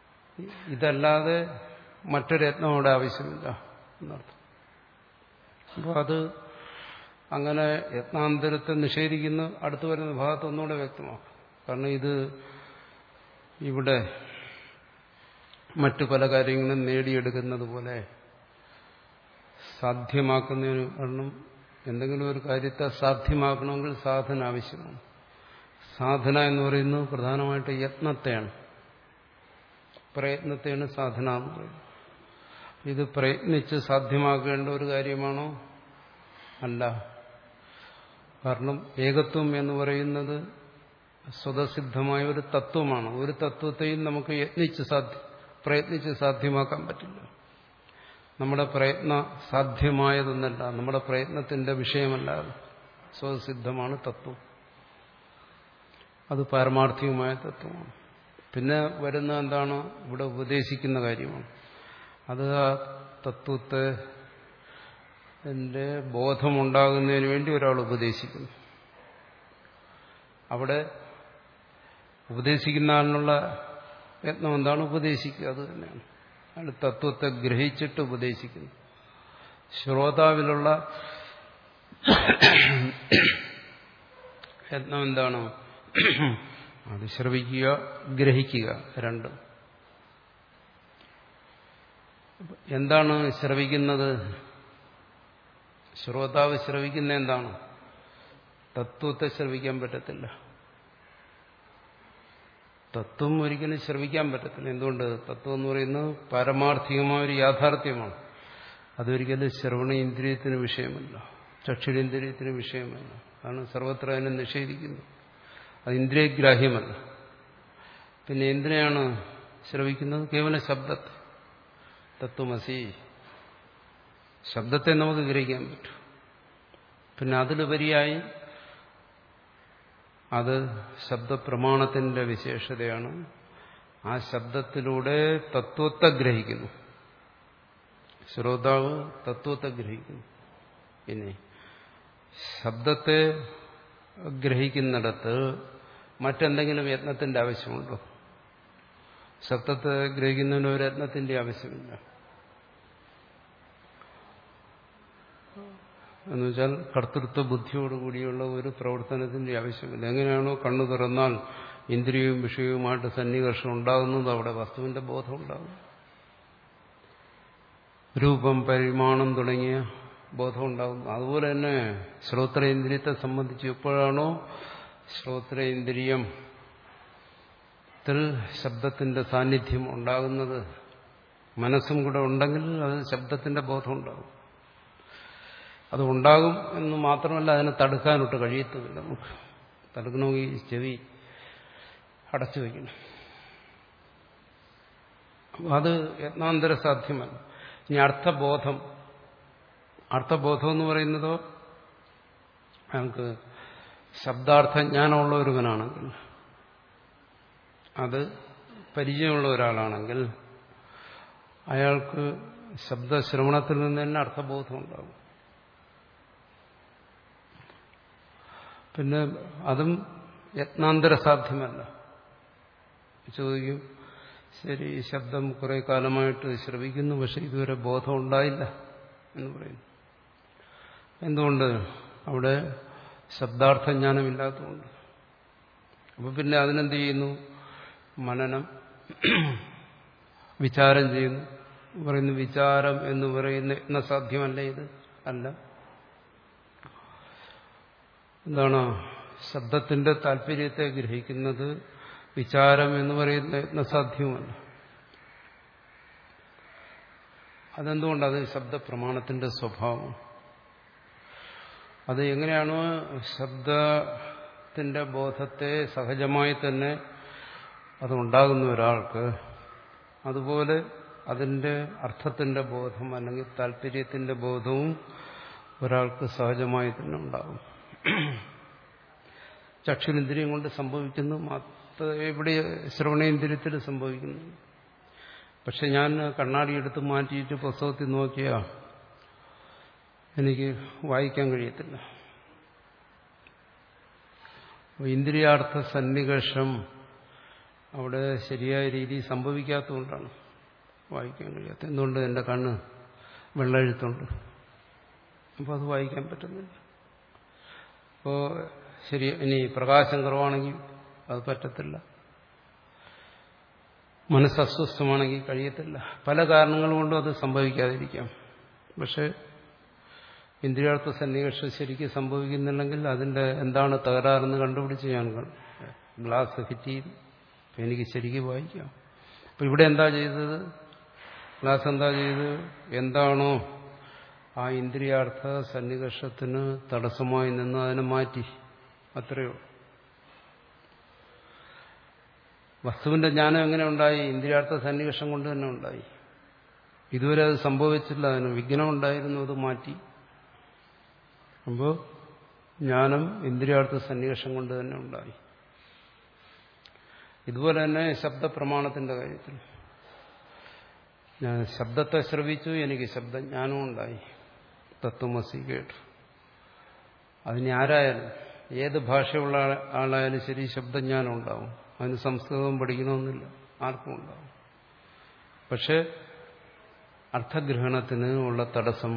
ഇതല്ലാതെ മറ്റൊരു യത്നം അവിടെ ആവശ്യമില്ല എന്നർത്ഥം. അപ്പോൾ അത് അങ്ങനെ യത്നാന്തരത്തെ നിഷേധിക്കുന്ന അടുത്തു വരുന്ന ഭാഗത്ത് ഒന്നുകൂടെ വ്യക്തമാക്കും. കാരണം ഇത് ഇവിടെ മറ്റു പല കാര്യങ്ങളും നേടിയെടുക്കുന്നത് പോലെ സാധ്യമാക്കുന്നതിന് കാരണം എന്തെങ്കിലും ഒരു കാര്യത്തെ സാധ്യമാക്കണമെങ്കിൽ സാധന ആവശ്യമാണ്. സാധന എന്ന് പറയുന്നത് പ്രധാനമായിട്ട് യത്നത്തെയാണ്, പ്രയത്നത്തെയാണ് സാധന എന്ന് പറയുന്നത്. ഇത് പ്രയത്നിച്ച് സാധ്യമാക്കേണ്ട ഒരു കാര്യമാണോ? അല്ല. കാരണം ഏകത്വം എന്ന് പറയുന്നത് സ്വതസിദ്ധമായ ഒരു തത്വമാണ്. ഒരു തത്വത്തെയും നമുക്ക് യത്നിച്ച് സാധ്യ പ്രയത്നിച്ച് സാധ്യമാക്കാൻ പറ്റില്ല. നമ്മുടെ പ്രയത്ന സാധ്യമായതൊന്നല്ല, നമ്മുടെ പ്രയത്നത്തിന്റെ വിഷയമല്ല. സ്വതസിദ്ധമാണ് തത്വം, അത് പാരമാർത്ഥികമായ തത്വമാണ്. പിന്നെ വരുന്ന എന്താണ്? ഇവിടെ ഉപദേശിക്കുന്ന കാര്യമാണ്. അത് ആ തത്വത്തെ എന്റെ ബോധമുണ്ടാകുന്നതിന് വേണ്ടി ഒരാൾ ഉപദേശിക്കുന്നു. അവിടെ ഉപദേശിക്കുന്ന ആളിനുള്ള യത്നം എന്താണ്? ഉപദേശിക്കുക. അത് തന്നെയാണ്. അയാൾ തത്വത്തെ ഗ്രഹിച്ചിട്ട് ഉപദേശിക്കുന്നു. ശ്രോതാവിലുള്ള യത്നം എന്താണ്? അത് ശ്രവിക്കുക, ഗ്രഹിക്കുക, രണ്ടും. എന്താണ് ശ്രവിക്കുന്നത്? ശ്രോതാവ് ശ്രവിക്കുന്ന എന്താണ്? തത്വത്തെ ശ്രവിക്കാൻ പറ്റത്തില്ല. തത്വം ഒരിക്കലും ശ്രവിക്കാൻ പറ്റത്തില്ല. എന്തുകൊണ്ട്? തത്വം എന്ന് പറയുന്നത് പാരമാർത്ഥികമായ ഒരു യാഥാർത്ഥ്യമാണ്. അതൊരിക്കലും ശ്രവണേന്ദ്രിയത്തിന് വിഷയമല്ല, ചക്ഷുരേന്ദ്രിയത്തിന് വിഷയമല്ല. കാരണം സർവത്ര അതിനെ നിഷേധിക്കുന്നു. അത് ഇന്ദ്രിയഗ്രാഹ്യമല്ല. പിന്നെ എന്തിനെയാണ് ശ്രവിക്കുന്നത്? കേവലം ശബ്ദത്തെ. തത്വമസി, ശബ്ദത്തെ നമുക്ക് ഗ്രഹിക്കാൻ പറ്റും. പിന്നെ അതിലുപരിയായി അത് ശബ്ദപ്രമാണത്തിന്റെ വിശേഷതയാണ്. ആ ശബ്ദത്തിലൂടെ തത്വത്തെ ഗ്രഹിക്കുന്നു. ശ്രോതാവ് തത്വത്തെ ഗ്രഹിക്കുന്നു. ഇനി ശബ്ദത്തെ ഗ്രഹിക്കുന്നിടത്ത് മറ്റെന്തെങ്കിലും യത്നത്തിന്റെ ആവശ്യമുണ്ടോ? ശബ്ദത്തെ ഗ്രഹിക്കുന്നതിന് ഒരു യത്നത്തിന്റെ ആവശ്യമില്ല. എന്നുവെച്ചാൽ കർത്തൃത്വ ബുദ്ധിയോടുകൂടിയുള്ള ഒരു പ്രവർത്തനത്തിന്റെ ആവശ്യമില്ല. എങ്ങനെയാണോ കണ്ണു തുറന്നാൽ ഇന്ദ്രിയവും വിഷയവുമായിട്ട് സന്നികർഷം ഉണ്ടാകുന്നത്, അവിടെ വസ്തുവിന്റെ ബോധം ഉണ്ടാകും. രൂപം, പരിമാണം തുടങ്ങിയ ബോധം ഉണ്ടാകും. അതുപോലെ തന്നെ ശ്രോത്രേന്ദ്രിയത്തെ സംബന്ധിച്ച് എപ്പോഴാണോ ശ്രോത്രേന്ദ്രിയത്തിൽ ശബ്ദത്തിന്റെ സാന്നിധ്യം ഉണ്ടാകുന്നത്, മനസ്സും കൂടെ ഉണ്ടെങ്കിൽ അത് ശബ്ദത്തിന്റെ ബോധം ഉണ്ടാകും. അത് ഉണ്ടാകും എന്ന് മാത്രമല്ല, അതിനെ തടുക്കാനൊട്ട് കഴിയത്തുമില്ല. നമുക്ക് തടുക്കണമെങ്കിൽ ചെവി അടച്ചു വയ്ക്കണം. അത് യത്നാന്തര സാധ്യമല്ല. ഇനി അർത്ഥബോധം, അർത്ഥബോധം എന്ന് പറയുന്നതോ നമുക്ക് ശബ്ദാർത്ഥജ്ഞാനമുള്ള ഒരുവനാണെങ്കിൽ, അത് പരിചയമുള്ള ഒരാളാണെങ്കിൽ അയാൾക്ക് ശബ്ദശ്രവണത്തിൽ നിന്ന് തന്നെ അർത്ഥബോധം ഉണ്ടാകും. പിന്നെ അതും യത്നാന്തര സാധ്യമല്ല. ചോദിക്കും, ശരി, ഈ ശബ്ദം കുറെ കാലമായിട്ട് ശ്രവിക്കുന്നു, പക്ഷെ ഇതുവരെ ബോധം ഉണ്ടായില്ല എന്ന് പറയുന്നു. എന്തുകൊണ്ട്? അവിടെ ശബ്ദാർത്ഥജ്ഞാനമില്ലാത്തതുകൊണ്ട്. അപ്പൊ പിന്നെ അതിനെന്ത് ചെയ്യുന്നു? മനനം, വിചാരം ചെയ്യുന്നു. പറയുന്നു വിചാരം എന്ന് പറയുന്ന യത്നസാധ്യമല്ല ഇത്. അല്ല. എന്താണ്? ശബ്ദത്തിന്റെ താല്പര്യത്തെ ഗ്രഹിക്കുന്നത് വിചാരം എന്ന് പറയുന്ന യത്നസാധ്യവുമല്ല. അതെന്തുകൊണ്ട്? അത് ശബ്ദപ്രമാണത്തിന്റെ സ്വഭാവം. അത് എങ്ങനെയാണോ ശബ്ദത്തിന്റെ ബോധത്തെ സഹജമായി തന്നെ അതുണ്ടാകുന്ന ഒരാൾക്ക്, അതുപോലെ അതിന്റെ അർത്ഥത്തിന്റെ ബോധം അല്ലെങ്കിൽ താല്പര്യത്തിന്റെ ബോധവും ഒരാൾക്ക് സഹജമായി തന്നെ ഉണ്ടാകും. ചക്ഷുരേന്ദ്രിയം കൊണ്ട് സംഭവിക്കുന്നു, ഇവിടെ ശ്രവണേന്ദ്രിയത്തിൽ സംഭവിക്കുന്നു. പക്ഷെ ഞാൻ കണ്ണാടി എടുത്ത് മാറ്റിയിട്ട് പുസ്തകത്തിൽ നോക്കിയാൽ എനിക്ക് വായിക്കാൻ കഴിയത്തില്ല. ഇന്ദ്രിയാർത്ഥ സന്നികർഷം അവിടെ ശരിയായ രീതിയിൽ സംഭവിക്കാത്തതുകൊണ്ടാണ് വായിക്കാൻ കഴിയാത്തത്. എന്തുകൊണ്ട്? എൻ്റെ കണ്ണ് വെള്ളെഴുത്തുണ്ട്. അപ്പോൾ അത് വായിക്കാൻ പറ്റുന്നില്ല. അപ്പോൾ ശരി, ഇനി പ്രകാശം കുറവാണെങ്കിൽ അത് പറ്റത്തില്ല. മനസ്സ് അസ്വസ്ഥമാണെങ്കിൽ കഴിയത്തില്ല. പല കാരണങ്ങൾ കൊണ്ടും അത് സംഭവിക്കാതിരിക്കാം. പക്ഷെ ഇന്ദ്രിയാർത്ഥ സന്നിവേഷം ശരിക്കും സംഭവിക്കുന്നില്ലെങ്കിൽ അതിന്റെ എന്താണ് തകരാറെന്ന് കണ്ടുപിടിച്ച് ഞാൻ ഗ്ലാസ് ഫിറ്റ് ചെയ്ത് എനിക്ക് ശരിക്കും വായിക്കാം. അപ്പം ഇവിടെ എന്താ ചെയ്തത്? ഗ്ലാസ് എന്താ ചെയ്തത്? എന്താണോ ആ ഇന്ദ്രിയാർത്ഥ സന്നിവേഷത്തിന് തടസ്സമായി നിന്ന് അതിനെ മാറ്റി. അത്രയോ. വസ്തുവിന്റെ ജ്ഞാനം എങ്ങനെ ഉണ്ടായി? ഇന്ദ്രിയാർത്ഥ സന്നിവേഷം കൊണ്ട് തന്നെ ഉണ്ടായി. ഇതുവരെ അത് സംഭവിച്ചില്ല. അതിന് വിഘ്നം ഉണ്ടായിരുന്നു, അത് മാറ്റി. അപ്പോൾ ജ്ഞാനം ഇന്ദ്രിയാർത്ഥ സന്നിവേഷം കൊണ്ട് തന്നെ ഉണ്ടായി. ഇതുപോലെ തന്നെ ശബ്ദപ്രമാണത്തിന്റെ കാര്യത്തിൽ ഞാൻ ശബ്ദത്തെ ശ്രവിച്ചു, എനിക്ക് ശബ്ദജ്ഞാനം ഉണ്ടായി, തത്വമസി കേട്ടു. അതിന് ആരായാലും ഏത് ഭാഷയുള്ള ആളായാലും ശരി ശബ്ദജ്ഞാനം ഉണ്ടാവും. അതിന് സംസ്കൃതം പഠിക്കണമെന്നില്ല, ആർക്കും ഉണ്ടാവും. പക്ഷെ അർത്ഥഗ്രഹണത്തിന് ഉള്ള തടസ്സം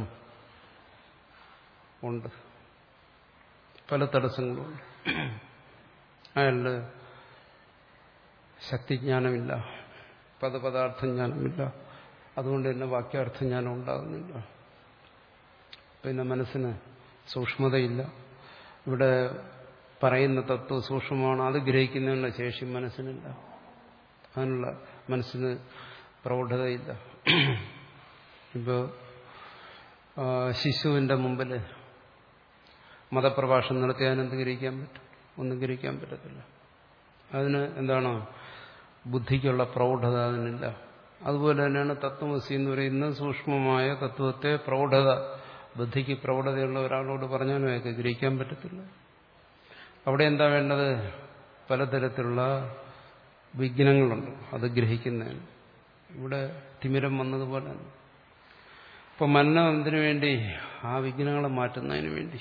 ഉണ്ട്, പല തടസ്സങ്ങളുണ്ട്. അയാളുടെ ശക്തിജ്ഞാനമില്ല, പദപദാർത്ഥജ്ഞാനമില്ല, അതുകൊണ്ട് തന്നെ വാക്യാർത്ഥജ്ഞാനം ഉണ്ടാകുന്നില്ല. പിന്നെ മനസ്സിന് സൂക്ഷ്മതയില്ല. ഇവിടെ പറയുന്ന തത്വം സൂക്ഷ്മമാണ്, അത് ഗ്രഹിക്കുന്നതിനുള്ള ശേഷി മനസ്സിനില്ല. അതിനുള്ള മനസ്സിന് പ്രൗഢതയില്ല. ഇപ്പോൾ ശിശുവിന്റെ മുമ്പിൽ മതപ്രഭാഷണം നടത്തിയാൽ എന്ത് ഗ്രഹിക്കാൻ പറ്റും? ഒന്നും ഗ്രഹിക്കാൻ പറ്റത്തില്ല. അതിന് എന്താണ്? ബുദ്ധിക്കുള്ള പ്രൗഢത അതിനില്ല. അതുപോലെ തന്നെയാണ് തത്വമസി എന്ന് പറയുന്ന സൂക്ഷ്മമായ തത്വത്തെ പ്രൗഢത, ബുദ്ധിക്ക് പ്രൗഢതയുള്ള ഒരാളോട് പറഞ്ഞാലും അയാൾക്ക് ഗ്രഹിക്കാൻ പറ്റത്തില്ല. അവിടെ എന്താ വേണ്ടത്? പലതരത്തിലുള്ള വിഘ്നങ്ങളുണ്ട് അത് ഗ്രഹിക്കുന്നതിന്. ഇവിടെ തിമിരം വന്നതുപോലെ. ഇപ്പൊ മന്നം എന്തിനു വേണ്ടി? ആ വിഘ്നങ്ങളെ മാറ്റുന്നതിന് വേണ്ടി.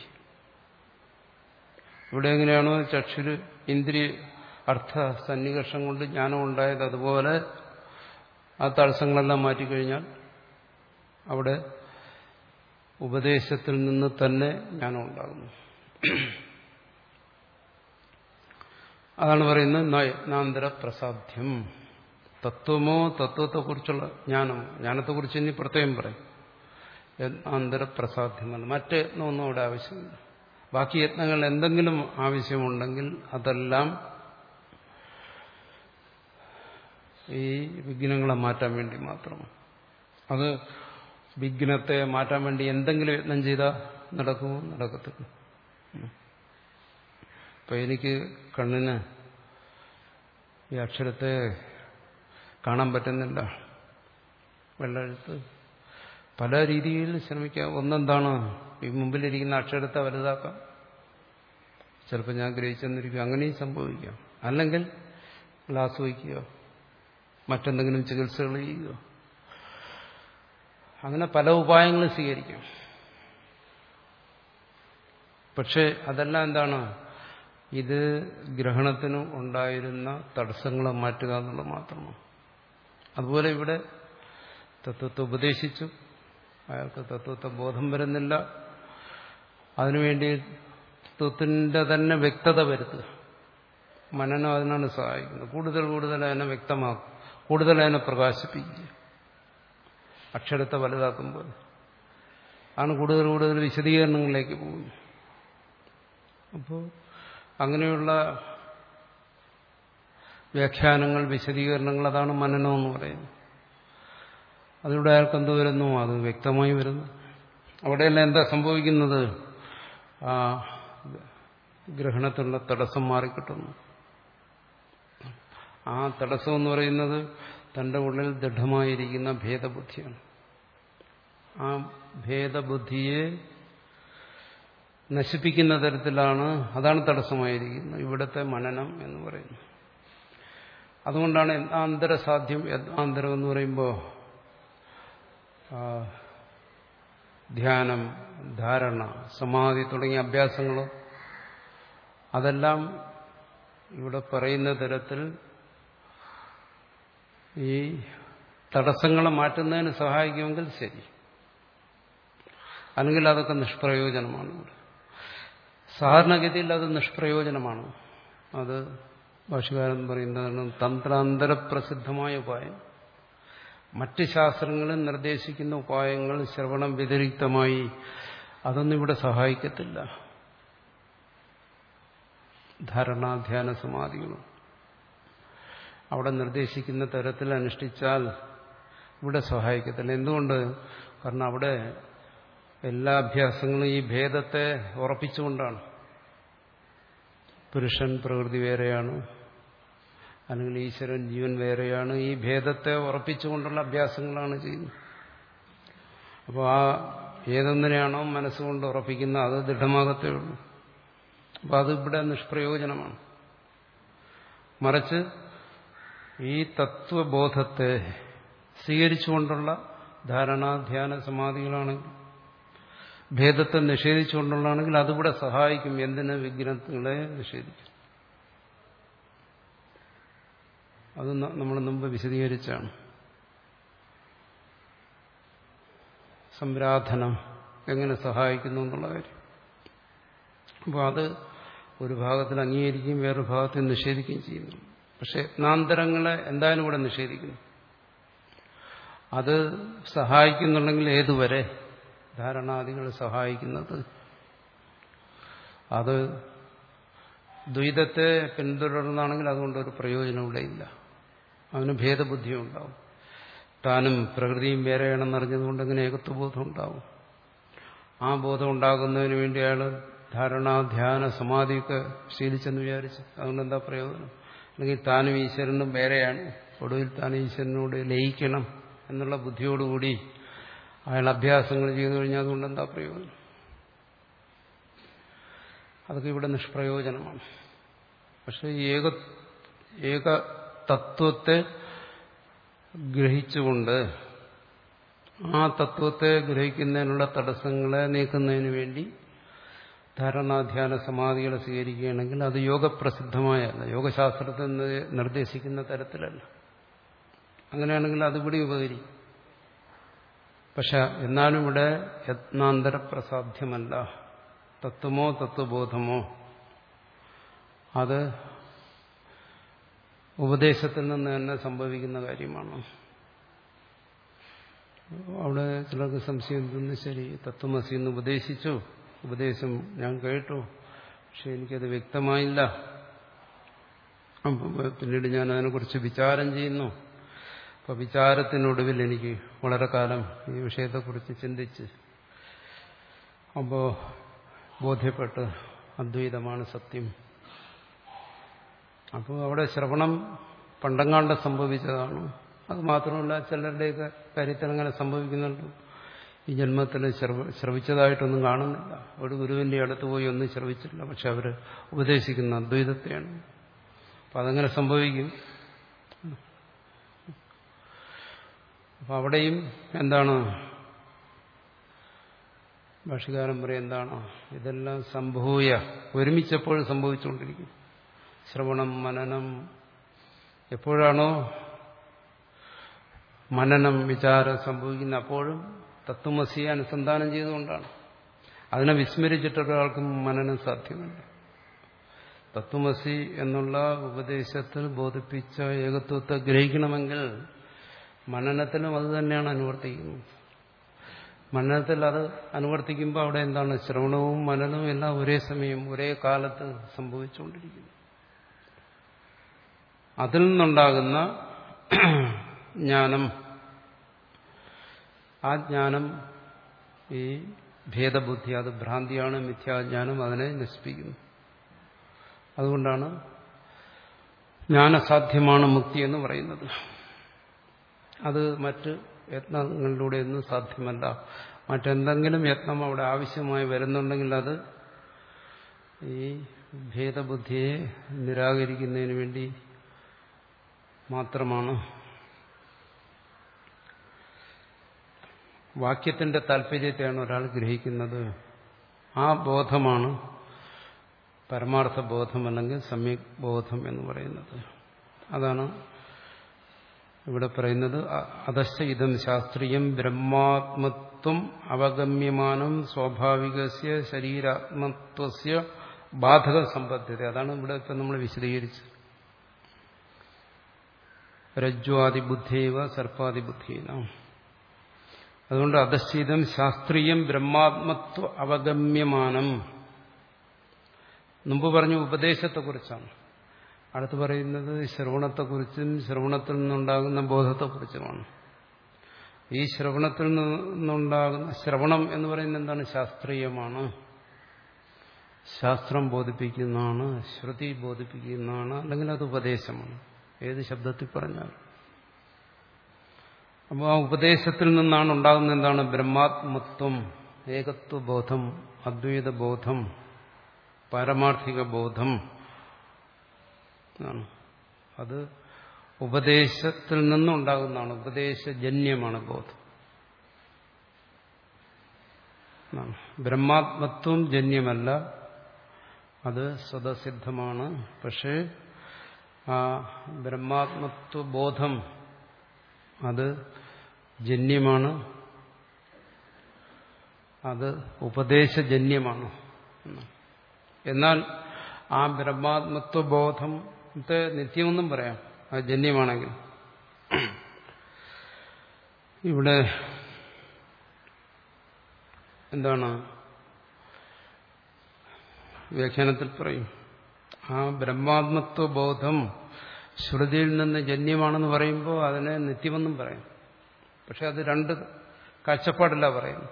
ഇവിടെ എങ്ങനെയാണോ ചക്ഷുര് ഇന്ദ്രിയ അർത്ഥ സന്നികർഷം കൊണ്ട് ജ്ഞാനം ഉണ്ടായത്, അതുപോലെ ആ തടസ്സങ്ങളെല്ലാം മാറ്റിക്കഴിഞ്ഞാൽ അവിടെ ഉപദേശത്തിൽ നിന്ന് തന്നെ ജ്ഞാനം ഉണ്ടാകുന്നു. അതാണ് പറയുന്നത് യത്നാന്തര പ്രസാദ്യം. തത്വമോ തത്വത്തെക്കുറിച്ചുള്ള ജ്ഞാനമോ, ജ്ഞാനത്തെക്കുറിച്ച് ഇനി പ്രത്യേകം പറയും. യത്നാന്തര പ്രസാദ്യമാണ്. മറ്റ് യത്നമൊന്നും അവിടെ ആവശ്യമില്ല. ബാക്കി യത്നങ്ങൾ എന്തെങ്കിലും ആവശ്യമുണ്ടെങ്കിൽ അതെല്ലാം ഈ വിഘ്നങ്ങളെ മാറ്റാൻ വേണ്ടി മാത്രമാണ്. അത് വിഘ്നത്തെ മാറ്റാൻ വേണ്ടി എന്തെങ്കിലും യത്നം ചെയ്താൽ നടക്കുമോ? നടക്കത്തില്ല. ഇപ്പൊ എനിക്ക് കണ്ണിന് ഈ അക്ഷരത്തെ കാണാൻ പറ്റുന്നില്ല, വെള്ളെഴുത്ത്. പല രീതിയിൽ ശ്രമിക്കാം. ഒന്നെന്താണ്? ഈ മുമ്പിലിരിക്കുന്ന അക്ഷരത്തെ വലുതാക്കാം. ചിലപ്പോൾ ഞാൻ ഗ്രഹിച്ചെന്നിരിക്കും, അങ്ങനെയും സംഭവിക്കാം. അല്ലെങ്കിൽ ഗ്ലാസ് വയ്ക്കുക, മറ്റെന്തെങ്കിലും ചികിത്സകൾ ചെയ്യുക, അങ്ങനെ പല ഉപായങ്ങളും സ്വീകരിക്കാം. പക്ഷെ അതെല്ലാം എന്താണ്? ഇത് ഗ്രഹണത്തിന് ഉണ്ടായിരുന്ന തടസ്സങ്ങളെ മാറ്റുക എന്നുള്ളത് മാത്രമാണ്. അതുപോലെ ഇവിടെ തത്വത്തെ ഉപദേശിച്ചു, അയാൾക്ക് തത്വത്തെ ബോധം വരുന്നില്ല. അതിനുവേണ്ടി തത്വത്തിന്റെ തന്നെ വ്യക്തത വരുത്തുക. മനനം അതിനാണ് സഹായിക്കുന്നത്. കൂടുതൽ കൂടുതൽ അതിനെ വ്യക്തമാക്കും, കൂടുതൽ അതിനെ പ്രകാശിപ്പിക്കുക. അക്ഷരത്തെ വലുതാക്കുമ്പോൾ ആണ് കൂടുതൽ കൂടുതൽ വിശദീകരണങ്ങളിലേക്ക് പോകുന്നു. അപ്പോൾ അങ്ങനെയുള്ള വ്യാഖ്യാനങ്ങൾ, വിശദീകരണങ്ങൾ, അതാണ് മനനം എന്ന് പറയുന്നത്. അതിലൂടെ അയാൾക്ക് എന്ത് വരുന്നു? അത് വ്യക്തമായി വരുന്നു. അവിടെയല്ല എന്താ സംഭവിക്കുന്നത്? ആ ഗ്രഹണത്തിലുള്ള തടസ്സം മാറിക്കിട്ടുന്നു. ആ തടസ്സം എന്ന് പറയുന്നത് തന്റെ ഉള്ളിൽ ദൃഢമായിരിക്കുന്ന ഭേദബുദ്ധിയാണ്. ആ ഭേദബുദ്ധിയെ നശിപ്പിക്കുന്ന തരത്തിലാണ്, അതാണ് തടസ്സമായിരിക്കുന്നത് ഇവിടുത്തെ മനനം എന്ന് പറയുന്നത്. അതുകൊണ്ടാണ് യത്നാന്തരസാധ്യം. യത്നാന്തരം എന്ന് പറയുമ്പോൾ ധ്യാനം, ധാരണ, സമാധി തുടങ്ങിയ അഭ്യാസങ്ങൾ, അതെല്ലാം ഇവിടെ പറയുന്ന തരത്തിൽ ഈ തടസ്സങ്ങളെ മാറ്റുന്നതിന് സഹായിക്കുമെങ്കിൽ ശരി. അല്ലെങ്കിൽ അതൊക്കെ നിഷ്പ്രയോജനമാണ്. ഇവിടെ സാധാരണഗതിയിൽ അത് നിഷ്പ്രയോജനമാണ്. അത് ഭാഷകാരൻ പറയുന്നതാണ് തന്ത്രാന്തര പ്രസിദ്ധമായ ഉപായം. മറ്റ് ശാസ്ത്രങ്ങളിൽ നിർദ്ദേശിക്കുന്ന ഉപായങ്ങൾ ശ്രവണം വ്യതിരിക്തമായി അതൊന്നും ഇവിടെ സഹായിക്കത്തില്ല. ധാരണാധ്യാന സമാധികളും അവിടെ നിർദ്ദേശിക്കുന്ന തരത്തിൽ അനുഷ്ഠിച്ചാൽ ഇവിടെ സഹായിക്കത്തില്ല. എന്തുകൊണ്ട്? കാരണം അവിടെ എല്ലാ അഭ്യാസങ്ങളും ഈ ഭേദത്തെ ഉറപ്പിച്ചുകൊണ്ടാണ്. പുരുഷൻ പ്രകൃതി വേറെയാണ്, അല്ലെങ്കിൽ ഈശ്വരൻ ജീവൻ വേറെയാണ്. ഈ ഭേദത്തെ ഉറപ്പിച്ചുകൊണ്ടുള്ള അഭ്യാസങ്ങളാണ് ചെയ്യുന്നത്. അപ്പോൾ ആ ഏതൊന്നിനെയാണോ മനസ്സുകൊണ്ട് ഉറപ്പിക്കുന്നത് അത് ദൃഢമാകത്തേ ഉള്ളൂ. അപ്പോൾ അത് ഇവിടെ നിഷ്പ്രയോജനമാണ്. മറിച്ച് ഈ തത്വബോധത്തെ സ്വീകരിച്ചുകൊണ്ടുള്ള ധാരണാധ്യാന സമാധികളാണെങ്കിൽ, ഭേദത്തെ നിഷേധിച്ചുകൊണ്ടുള്ളതാണെങ്കിൽ അതിവിടെ സഹായിക്കും. എന്തിന്? വിഘ്നങ്ങളെ നിഷേധിക്കും. അത് നമ്മൾ മുമ്പ് വിശദീകരിച്ചാണ്. സംരാധനം എങ്ങനെ സഹായിക്കുന്നു എന്നുള്ള കാര്യം. അപ്പോൾ അത് ഒരു ഭാഗത്തിൽ അംഗീകരിക്കുകയും വേറൊരു ഭാഗത്തിൽ നിഷേധിക്കുകയും ചെയ്യുന്നു. പക്ഷെ യത്നാന്തരങ്ങളെ എന്തായാലും ഇവിടെ നിഷേധിക്കുന്നു. അത് സഹായിക്കുന്നുണ്ടെങ്കിൽ ഏതുവരെ ധാരണാദികൾ സഹായിക്കുന്നത്? അത് ദ്വൈതത്തെ പിന്തുടർന്നാണെങ്കിൽ അതുകൊണ്ടൊരു പ്രയോജനം ഇവിടെ ഇല്ല. അവന് ഭേദബുദ്ധിയും ഉണ്ടാവും. താനും പ്രകൃതിയും വേറെയാണെന്ന് അറിഞ്ഞതുകൊണ്ട് എങ്ങനെ ഏകത്വബോധം ഉണ്ടാവും? ആ ബോധം ഉണ്ടാകുന്നതിന് വേണ്ടി അയാൾ ധാരണാധ്യാന സമാധിയൊക്കെ ശീലിച്ചെന്ന് വിചാരിച്ചു. അതുകൊണ്ട് എന്താ പ്രയോജനം? അല്ലെങ്കിൽ താനും ഈശ്വരനും വേറെയാണ്, ഒടുവിൽ താൻ ഈശ്വരനോട് ലയിക്കണം എന്നുള്ള ബുദ്ധിയോടുകൂടി അയാൾ അഭ്യാസങ്ങൾ ചെയ്തു കഴിഞ്ഞാൽ അതുകൊണ്ട് എന്താ പ്രയോജനം? അതൊക്കെ ഇവിടെ നിഷ്പ്രയോജനമാണ്. പക്ഷെ ഏക ഏക തത്വത്തെ ഗ്രഹിച്ചുകൊണ്ട് ആ തത്വത്തെ ഗ്രഹിക്കുന്നതിനുള്ള തടസ്സങ്ങളെ നീക്കുന്നതിന് വേണ്ടി ധാരണാധ്യാന സമാധികളെ സ്വീകരിക്കുകയാണെങ്കിൽ അത് യോഗപ്രസിദ്ധമായല്ല, യോഗശാസ്ത്രത്തിൽ നിർദ്ദേശിക്കുന്ന തരത്തിലല്ല. അങ്ങനെയാണെങ്കിൽ അതിവിടെ ഉപകരിക്കും. പക്ഷെ എന്നാലും ഇവിടെ യത്നാന്തര പ്രസാധ്യമല്ല. തത്വമോ തത്വബോധമോ അത് ഉപദേശത്തിൽ നിന്ന് തന്നെ സംഭവിക്കുന്ന കാര്യമാണ്. അവിടെ ചിലർക്ക് സംശയം തോന്നുന്നു, ശരി തത്വമസി എന്ന് ഉപദേശിച്ചു, ഉപദേശം ഞാൻ കേട്ടു, പക്ഷെ എനിക്കത് വ്യക്തമായില്ല. പിന്നീട് ഞാൻ അതിനെക്കുറിച്ച് വിചാരം ചെയ്യുന്നു. അപ്പോൾ വിചാരത്തിനൊടുവിൽ എനിക്ക് വളരെ കാലം ഈ വിഷയത്തെക്കുറിച്ച് ചിന്തിച്ച് അപ്പോൾ ബോധ്യപ്പെട്ട് അദ്വൈതമാണ് സത്യം. അപ്പോൾ അവിടെ ശ്രവണം പണ്ടങ്ങാണ്ട് സംഭവിച്ചതാണ്. അത് മാത്രമല്ല ചിലരുടെയൊക്കെ കാര്യത്തിൽ അങ്ങനെ സംഭവിക്കുന്നുണ്ട്. ഈ ജന്മത്തിൽ ശ്രവിച്ചതായിട്ടൊന്നും കാണുന്നില്ല. ഒരു ഗുരുവിന്റെ അടുത്ത് പോയി ഒന്നും ശ്രവിച്ചില്ല, പക്ഷെ അവർ ഉപദേശിക്കുന്ന അദ്വൈതത്തെയാണ്. അപ്പം അതങ്ങനെ സംഭവിക്കും. അപ്പം അവിടെയും എന്താണ് ഭാഷകാരൻ പറയും, എന്താണ് ഇതെല്ലാം സംഭൂയ ഒരുമിച്ചെപ്പോഴും സംഭവിച്ചുകൊണ്ടിരിക്കും. ശ്രവണം മനനം എപ്പോഴാണോ മനനം വിചാരം സംഭവിക്കുന്ന അപ്പോഴും തത്വമസിയെ അനുസന്ധാനം ചെയ്തുകൊണ്ടാണ്. അതിനെ വിസ്മരിച്ചിട്ടൊരാൾക്കും മനനം സാധ്യമല്ല. തത്വമസി എന്നുള്ള ഉപദേശത്തിൽ ബോധിപ്പിച്ച ഏകത്വത്തെ ഗ്രഹിക്കണമെങ്കിൽ മനനത്തിലും അത് തന്നെയാണ് അനുവർത്തിക്കുന്നത്. മനനത്തിൽ അത് അനുവർത്തിക്കുമ്പോൾ അവിടെ എന്താണ് ശ്രവണവും മനനവും എല്ലാം ഒരേ സമയം ഒരേ കാലത്ത് സംഭവിച്ചുകൊണ്ടിരിക്കുന്നു. അതിൽ നിന്നുണ്ടാകുന്ന ജ്ഞാനം, ആ ജ്ഞാനം ഈ ഭേദബുദ്ധി, അത് ഭ്രാന്തിയാണ്, മിഥ്യാജ്ഞാനം, അതിനെ നശിപ്പിക്കുന്നു. അതുകൊണ്ടാണ് ജ്ഞാനസാധ്യമാണ് മുക്തി എന്ന് പറയുന്നത്. അത് മറ്റ് യത്നങ്ങളിലൂടെയൊന്നും സാധ്യമല്ല. മറ്റെന്തെങ്കിലും യത്നം അവിടെ ആവശ്യമായി വരുന്നുണ്ടെങ്കിൽ അത് ഈ ഭേദബുദ്ധിയെ നിരാകരിക്കുന്നതിന് വേണ്ടി മാത്രമാണ്. വാക്യത്തിന്റെ താല്പര്യത്തെയാണ് ഒരാൾ ഗ്രഹിക്കുന്നത്. ആ ബോധമാണ് പരമാർത്ഥ ബോധം അല്ലെങ്കിൽ സമ്യക് ബോധം എന്ന് പറയുന്നത്. അതാണ് ഇവിടെ പറയുന്നത്. അധശ്ച ഇദം ശാസ്ത്രീയം ബ്രഹ്മാത്മ ബ്രഹ്മാത്മത്വം അവഗമ്യമാനം സ്വാഭാവികസ്യ ശരീരാത്മത്വസ്യ ബാധക സമ്പദ്ധ്യത. അതാണ് ഇവിടെ ഇപ്പം നമ്മൾ വിശദീകരിച്ചത്. രജ്ജ്വാദിബുദ്ധിയവ സർപ്പാദിബുദ്ധീന. അതുകൊണ്ട് അധശ്ചിതം ശാസ്ത്രീയം ബ്രഹ്മാത്മത്വ അവഗമ്യമാനം. മുമ്പ് പറഞ്ഞു ഉപദേശത്തെക്കുറിച്ചാണ്. അടുത്ത് പറയുന്നത് ശ്രവണത്തെക്കുറിച്ചും ശ്രവണത്തിൽ നിന്നുണ്ടാകുന്ന ബോധത്തെക്കുറിച്ചുമാണ്. ഈ ശ്രവണത്തിൽ നിന്നുണ്ടാകുന്ന ശ്രവണം എന്ന് പറയുന്നത് എന്താണ്? ശാസ്ത്രീയമാണ്, ശാസ്ത്രം ബോധിപ്പിക്കുന്നതാണ്, ശ്രുതി ബോധിപ്പിക്കുന്നതാണ്, അല്ലെങ്കിൽ അത് ഉപദേശമാണ്. ഏത് ശബ്ദത്തിൽ പറഞ്ഞാൽ. അപ്പോൾ ആ ഉപദേശത്തിൽ നിന്നാണ് ഉണ്ടാകുന്ന എന്താണ്? ബ്രഹ്മാത്മത്വം, ഏകത്വബോധം, അദ്വൈത ബോധം, പാരമാർത്ഥിക ബോധം. അത് ഉപദേശത്തിൽ നിന്നുണ്ടാകുന്നതാണ്. ഉപദേശജന്യമാണ് ബോധം. ബ്രഹ്മാത്മത്വം ജന്യമല്ല, അത് സ്വതസിദ്ധമാണ്. പക്ഷേ ആ ബ്രഹ്മാത്മത്വ ബോധം അത് ജന്യമാണ്, അത് ഉപദേശജന്യമാണ്. എന്നാൽ ആ ബ്രഹ്മാത്മത്വ ബോധത്തെ നിത്യമെന്നും പറയാം, അത് ജന്യമാണെങ്കിൽ. ഇവിടെ എന്താണ് വ്യാഖ്യാനത്തിൽ പറയും, ആ ബ്രഹ്മാത്മത്വ ബോധം ശ്രുതിയിൽ നിന്ന് ജന്യമാണെന്ന് പറയുമ്പോൾ അതിനെ നിത്യമെന്നും പറയും. പക്ഷെ അത് രണ്ട് കാഴ്ചപ്പാടല്ല പറയുന്നു.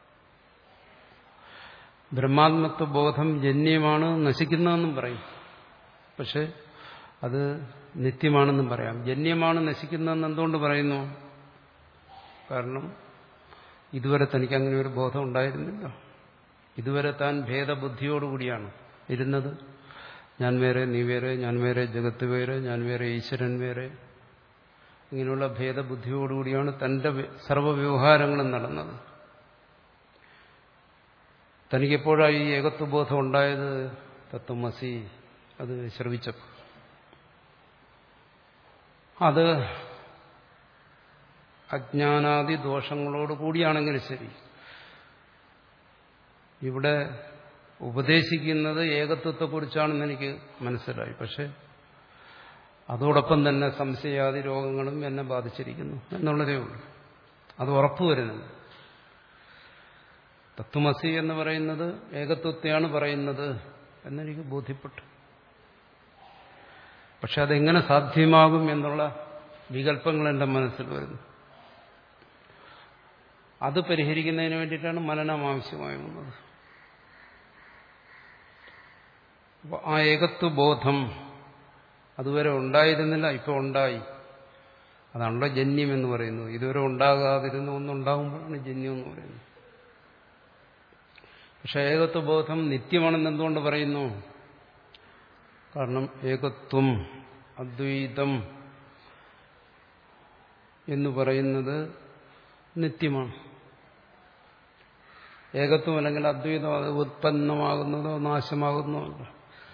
ബ്രഹ്മാത്മത്വ ബോധം ജന്യമാണ്, നശിക്കുന്നതെന്നും പറയും. പക്ഷെ അത് നിത്യമാണെന്നും പറയാം. ജന്യമാണ്, നശിക്കുന്നതെന്ന് എന്തുകൊണ്ട് പറയുന്നു? കാരണം ഇതുവരെ തനിക്ക് അങ്ങനെ ഒരു ബോധം ഉണ്ടായിരുന്നില്ല. ഇതുവരെ താൻ ഭേദബുദ്ധിയോടുകൂടിയാണ് ഇരുന്നത്. ഞാൻ വേറെ, നീ വേറെ, ഞാൻ വേറെ, ജഗത്ത് വേറെ, ഞാൻ വേറെ, ഈശ്വരൻ വേറെ. ഇങ്ങനെയുള്ള ഭേദബുദ്ധിയോടുകൂടിയാണ് തന്റെ സർവ്വവ്യവഹാരങ്ങളും നടന്നത്. തനിക്കെപ്പോഴാണ് ഈ ഏകത്വബോധം ഉണ്ടായത്? തത്വമസി അത് ശ്രവിച്ചപ്പോൾ. അത് അജ്ഞാനാദി ദോഷങ്ങളോട് കൂടിയാണെങ്കിൽ ശരി, ഇവിടെ ഉപദേശിക്കുന്നത് ഏകത്വത്തെക്കുറിച്ചാണെന്ന് എനിക്ക് മനസ്സിലായി. പക്ഷെ അതോടൊപ്പം തന്നെ സംശയാദി രോഗങ്ങളും എന്നെ ബാധിച്ചിരിക്കുന്നു എന്നുള്ളതേ ഉള്ളൂ. അത് ഉറപ്പുവരുന്നുണ്ട്. തത്വമസി എന്ന് പറയുന്നത് ഏകത്വത്തെയാണ് പറയുന്നത് എന്നെനിക്ക് ബോധ്യപ്പെട്ടു. പക്ഷെ അതെങ്ങനെ സാധ്യമാകും എന്നുള്ള വികല്പങ്ങൾ എൻ്റെ മനസ്സിൽ വരുന്നു. അത് പരിഹരിക്കുന്നതിന് വേണ്ടിയിട്ടാണ് മനനം ആവശ്യമായി വന്നത്. അപ്പോൾ ആ ഏകത്വബോധം അതുവരെ ഉണ്ടായിരുന്നില്ല, ഇപ്പോൾ ഉണ്ടായി. അതാണല്ലോ ജന്യം എന്ന് പറയുന്നത്. ഇതുവരെ ഉണ്ടാകാതിരുന്ന ഒന്നുണ്ടാകുമ്പോഴാണ് ജന്യം എന്ന് പറയുന്നത്. പക്ഷെ ഏകത്വബോധം നിത്യമാണെന്ന് എന്തുകൊണ്ട് പറയുന്നു? കാരണം ഏകത്വം, അദ്വൈതം എന്ന് പറയുന്നത് നിത്യമാണ്. ഏകത്വം അല്ലെങ്കിൽ അദ്വൈതം അത് ഉത്പന്നമാകുന്നതോ നാശമാകുന്നതോ അല്ല.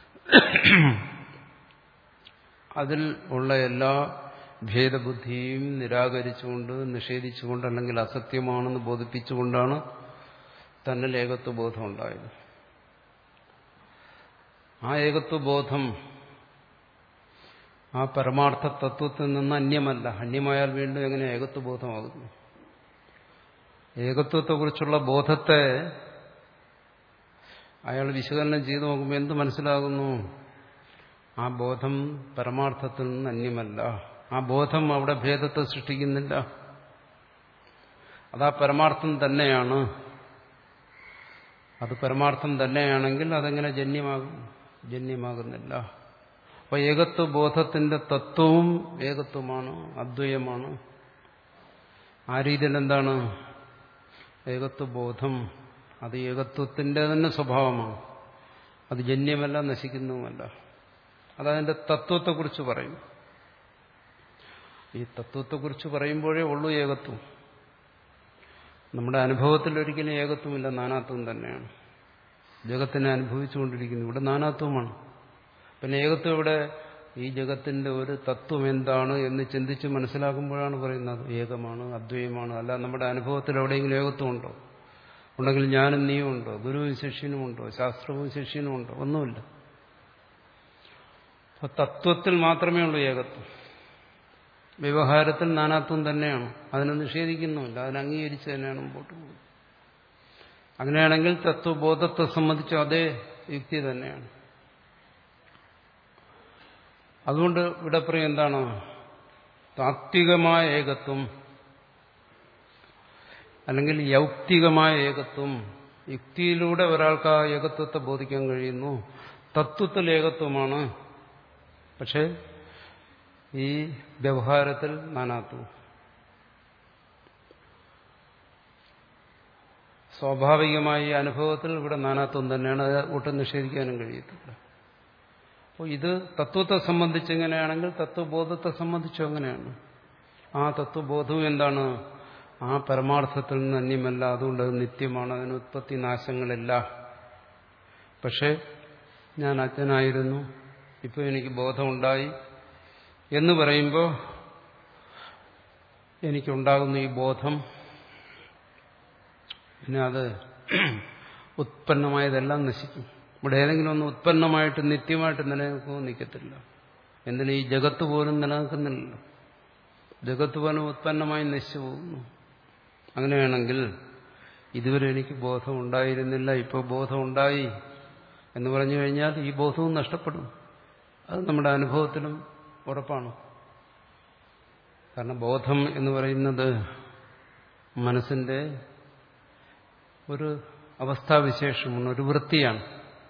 അതിൽ ഉള്ള എല്ലാ ഭേദബുദ്ധിയും നിരാകരിച്ചുകൊണ്ട്, നിഷേധിച്ചുകൊണ്ട്, അല്ലെങ്കിൽ അസത്യമാണെന്ന് ബോധിപ്പിച്ചുകൊണ്ടാണ് തന്നിൽ ഏകത്വബോധം ഉണ്ടായത്. ആ ഏകത്വബോധം ആ പരമാർത്ഥ തത്വത്തിൽ നിന്ന് അന്യമല്ല. അന്യമായാൽ വീണ്ടും എങ്ങനെ ഏകത്വബോധമാകുന്നു? ഏകത്വത്തെക്കുറിച്ചുള്ള ബോധത്തെ അയാൾ വിശകലനം ചെയ്തു നോക്കുമ്പോൾ എന്ത് മനസ്സിലാകുന്നു? ആ ബോധം പരമാർത്ഥത്തിൽ നിന്ന് അന്യമല്ല. ആ ബോധം അവിടെ ഭേദത്തെ സൃഷ്ടിക്കുന്നില്ല. അതാ പരമാർത്ഥം തന്നെയാണ്. അത് പരമാർത്ഥം തന്നെയാണെങ്കിൽ അതെങ്ങനെ ജന്യമാകും? ജന്യമാകുന്നില്ല. അപ്പൊ ഏകത്വബോധത്തിന്റെ തത്വവും ഏകത്വമാണ്, അദ്വയമാണ്. ആ രീതിയിൽ എന്താണ്? ഏകത്വബോധം അത് ഏകത്വത്തിന്റെ തന്നെ സ്വഭാവമാണ്. അത് ജന്യമല്ല, നശിക്കുന്നതുമല്ല. അതതിന്റെ തത്വത്തെക്കുറിച്ച് പറയും. ഈ തത്വത്തെക്കുറിച്ച് പറയുമ്പോഴേ ഉള്ളൂ ഏകത്വം. നമ്മുടെ അനുഭവത്തിൽ ഒരിക്കലും ഏകത്വമില്ല, നാനാത്വം തന്നെയാണ്. ജഗത്തിനെ അനുഭവിച്ചുകൊണ്ടിരിക്കുന്നു. ഇവിടെ നാനാത്വമാണ്. പിന്നെ ഏകത്വം ഇവിടെ ഈ ജഗത്തിന്റെ ഒരു തത്വം എന്താണ് എന്ന് ചിന്തിച്ച് മനസ്സിലാക്കുമ്പോഴാണ് പറയുന്നത് ഏകമാണ്, അദ്വൈതമാണ്. അല്ല നമ്മുടെ അനുഭവത്തിൽ എവിടെയെങ്കിലും ഏകത്വം ഉണ്ടോ? ഉണ്ടെങ്കിൽ ഞാനും നീയും ഉണ്ടോ? ഗുരുവും ശിഷ്യനും ഉണ്ടോ? ശാസ്ത്രവും ശിഷ്യനും ഉണ്ടോ? ഒന്നുമില്ല. അപ്പൊ തത്വത്തിൽ മാത്രമേ ഉള്ളൂ ഏകത്വം. വ്യവഹാരത്തിൽ നാനാത്വം തന്നെയാണ്. അതിനെ നിഷേധിക്കുന്നുമില്ല, അതിനെ അംഗീകരിച്ച് തന്നെയാണ് മുമ്പോട്ട് പോകുന്നത്. അങ്ങനെയാണെങ്കിൽ തത്വബോധത്തെ സംബന്ധിച്ച് അതേ യുക്തി തന്നെയാണ്. അതുകൊണ്ട് ഇവിടെ പറയും എന്താണ്? താത്വികമായ ഏകത്വം അല്ലെങ്കിൽ യൗക്തികമായ ഏകത്വം. യുക്തിയിലൂടെ ഒരാൾക്ക് ആ ഏകത്വത്തെ ബോധിക്കാൻ കഴിയുന്നു. തത്വത്തിൽ ഏകത്വമാണ്, പക്ഷെ ഈ വ്യവഹാരത്തിൽ നാനാത്വം. സ്വാഭാവികമായി അനുഭവത്തിൽ ഇവിടെ നാനാത്വം തന്നെയാണ്. അത് ഒട്ടും നിഷേധിക്കാനും കഴിയത്തില്ല. അപ്പോൾ ഇത് തത്വത്തെ സംബന്ധിച്ച് എങ്ങനെയാണെങ്കിൽ തത്വബോധത്തെ സംബന്ധിച്ചും അങ്ങനെയാണ്. ആ തത്വബോധവും എന്താണ്? ആ പരമാർത്ഥത്തിൽ നിന്ന് അന്യമല്ല. അതുകൊണ്ട് അത് നിത്യമാണ്. അതിന് ഉത്പത്തി നാശങ്ങളില്ല. പക്ഷെ ഞാൻ അജ്ഞനായിരുന്നു, ഇപ്പോൾ എനിക്ക് ബോധമുണ്ടായി എന്ന് പറയുമ്പോൾ എനിക്കുണ്ടാകുന്ന ഈ ബോധം, പിന്നെ അത് ഉത്പന്നമായതെല്ലാം നശിക്കും. ഇവിടെ ഏതെങ്കിലും ഒന്ന് ഉത്പന്നമായിട്ട് നിത്യമായിട്ട് നിലനിൽക്കുമോ? നിൽക്കത്തില്ല. എന്തിന്? ഈ ജഗത്ത് പോലും നിലനിൽക്കുന്നില്ലല്ലോ. ജഗത്ത് പോലും ഉത്പന്നമായി നശിച്ചു പോകുന്നു. അങ്ങനെയാണെങ്കിൽ ഇതുവരെ എനിക്ക് ബോധം ഉണ്ടായിരുന്നില്ല, ഇപ്പോൾ ബോധമുണ്ടായി എന്ന് പറഞ്ഞു കഴിഞ്ഞാൽ ഈ ബോധവും നഷ്ടപ്പെടും. അത് നമ്മുടെ അനുഭവത്തിലും ഉറപ്പാണ്. കാരണം ബോധം എന്ന് പറയുന്നത് മനസ്സിന്റെ ഒരു അവസ്ഥാവിശേഷമാണ്, ഒരു വൃത്തിയാണ്.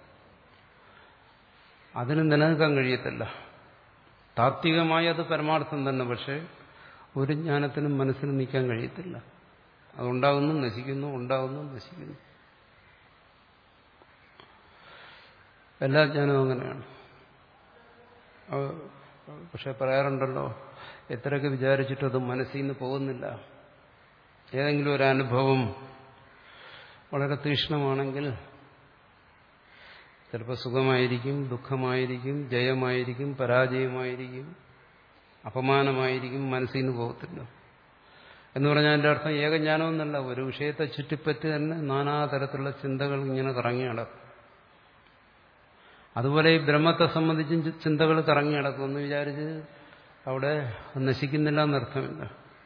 അതിന് നിലനിൽക്കാൻ കഴിയത്തില്ല. താത്വികമായി അത് പരമാർത്ഥം തന്നെ, പക്ഷെ ഒരു ജ്ഞാനത്തിനും മനസ്സിനും നിൽക്കാൻ കഴിയത്തില്ല. അതുണ്ടാകുന്നു, നശിക്കുന്നു, ഉണ്ടാകുന്നു, നശിക്കുന്നു. എല്ലാ ജ്ഞാനവും അങ്ങനെയാണ്. പക്ഷെ പറയാറുണ്ടല്ലോ, എത്രയൊക്കെ വിചാരിച്ചിട്ടത് മനസ്സിൽ നിന്ന് പോകുന്നില്ല. ഏതെങ്കിലും ഒരു അനുഭവം വളരെ തീക്ഷ്ണമാണെങ്കിൽ ചിലപ്പോൾ സുഖമായിരിക്കും, ദുഃഖമായിരിക്കും, ജയമായിരിക്കും, പരാജയമായിരിക്കും, അപമാനമായിരിക്കും, മനസ്സിൽ നിന്ന് പോകത്തില്ല. എന്ന് പറഞ്ഞാൽ എൻ്റെ അർത്ഥം ഏകജ്ഞാനമെന്നല്ല. ഒരു വിഷയത്തെ ചുറ്റിപ്പറ്റി തന്നെ നാനാതരത്തിലുള്ള ചിന്തകൾ ഇങ്ങനെ കറങ്ങി നടക്കും. അതുപോലെ ഈ ബ്രഹ്മത്തെ സംബന്ധിച്ചും ചിന്തകൾ കറങ്ങി നടക്കും. എന്ന് വിചാരിച്ച് അവിടെ നശിക്കുന്നില്ല എന്നർത്ഥമില്ല.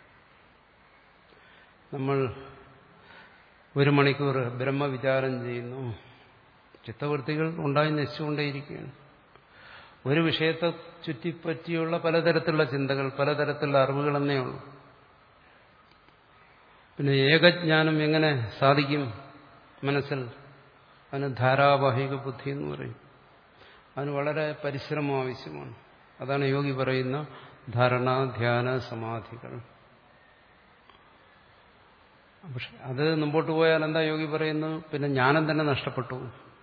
നമ്മൾ ഒരു മണിക്കൂർ ബ്രഹ്മവിചാരം ചെയ്യുന്നു, ചിത്തവൃത്തികൾ ഉണ്ടായി നശിച്ചുകൊണ്ടേയിരിക്കുകയാണ്. ഒരു വിഷയത്തെ ചുറ്റിപ്പറ്റിയുള്ള പലതരത്തിലുള്ള ചിന്തകൾ, പലതരത്തിലുള്ള അറിവുകൾ എന്നേ ഉള്ളൂ. പിന്നെ ഏകജ്ഞാനം എങ്ങനെ സാധിക്കും മനസ്സിൽ? അതിന് ധാരാവാഹിക ബുദ്ധി എന്ന് പറയും. അതിന് വളരെ പരിശ്രമം ആവശ്യമാണ്. അതാണ് യോഗി പറയുന്ന ധാരണ, ധ്യാന, സമാധികൾ. പക്ഷെ അത് മുമ്പോട്ട് പോയാൽ എന്താ യോഗി പറയുന്നത്? പിന്നെ ജ്ഞാനം തന്നെ നഷ്ടപ്പെട്ടു.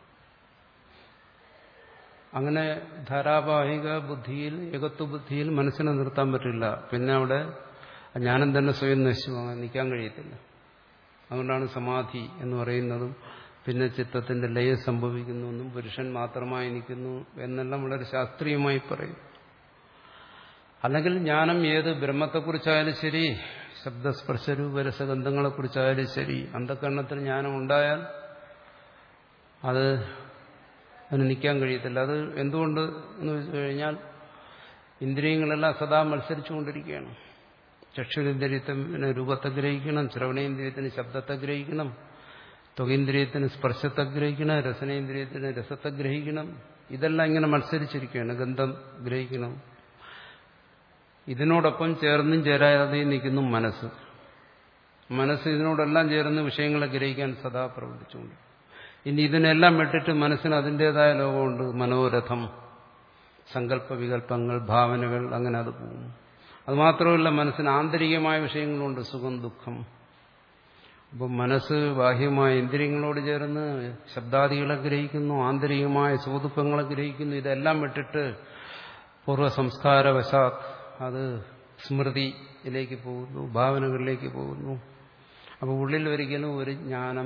അങ്ങനെ ധാരാവാഹിക ബുദ്ധിയിൽ, ഏകത്വ ബുദ്ധിയിൽ മനസ്സിനെ നിർത്താൻ പറ്റില്ല. പിന്നെ അവിടെ ജ്ഞാനം തന്നെ സ്വയം നശിച്ചു പോകാൻ നിൽക്കാൻ കഴിയത്തില്ല. അതുകൊണ്ടാണ് സമാധി എന്ന് പറയുന്നതും പിന്നെ ചിത്തത്തിന്റെ ലയം സംഭവിക്കുന്നുവെന്നും പുരുഷൻ മാത്രമായി നിൽക്കുന്നു എന്നെല്ലാം വളരെ ശാസ്ത്രീയമായി പറയും. അല്ലെങ്കിൽ ജ്ഞാനം ഏത് ബ്രഹ്മത്തെക്കുറിച്ചായാലും ശരി, ശബ്ദസ്പർശരൂപരസഗന്ധങ്ങളെക്കുറിച്ചായാലും ശരി, അന്ധകരണത്തിൽ ജ്ഞാനം ഉണ്ടായാൽ അത് അതിന് നിൽക്കാൻ കഴിയത്തില്ല. അത് എന്തുകൊണ്ട് എന്ന് വെച്ചു കഴിഞ്ഞാൽ ഇന്ദ്രിയങ്ങളെല്ലാം സദാ മത്സരിച്ചുകൊണ്ടിരിക്കുകയാണ്. ചക്ഷുരേന്ദ്രിയത്തിന് രൂപത്തെ ഗ്രഹിക്കണം, ശ്രവണേന്ദ്രിയത്തിന് ശബ്ദത്തെ ഗ്രഹിക്കണം, ത്വകേന്ദ്രിയത്തിന് സ്പർശത്തെ ഗ്രഹിക്കണം, രസനേന്ദ്രിയത്തിന് രസത്തെ ഗ്രഹിക്കണം. ഇതെല്ലാം ഇങ്ങനെ മത്സരിച്ചിരിക്കുകയാണ്. ഗന്ധം ഗ്രഹിക്കണം. ഇതിനോടൊപ്പം ചേർന്നും ചേരാതെയും നിൽക്കുന്നു മനസ്സ്. മനസ്സ് ഇതിനോടെല്ലാം ചേർന്ന് വിഷയങ്ങളെ ഗ്രഹിക്കാൻ സദാ പ്രവർത്തിച്ചുകൊണ്ട്. ഇനി ഇതിനെല്ലാം വിട്ടിട്ട് മനസ്സിന് അതിൻ്റെതായ ലോകമുണ്ട്. മനോരഥം, സങ്കല്പ വികല്പങ്ങൾ, ഭാവനകൾ, അങ്ങനെ അത് പോകും. അതുമാത്രമല്ല, മനസ്സിന് ആന്തരികമായ വിഷയങ്ങളുണ്ട്, സുഖം, ദുഃഖം. അപ്പം മനസ്സ് ബാഹ്യമായ ഇന്ദ്രിയങ്ങളോട് ചേർന്ന് ശബ്ദാദികളെ ഗ്രഹിക്കുന്നു, ആന്തരികമായ സുഖദുഃഖങ്ങളെ ഗ്രഹിക്കുന്നു. ഇതെല്ലാം വിട്ടിട്ട് പൂർവ്വസംസ്കാരവശാത് അത് സ്മൃതിയിലേക്ക് പോകുന്നു, ഭാവനകളിലേക്ക് പോകുന്നു. അപ്പോൾ ഉള്ളിൽ ഒരിക്കലും ഒരു ജ്ഞാനം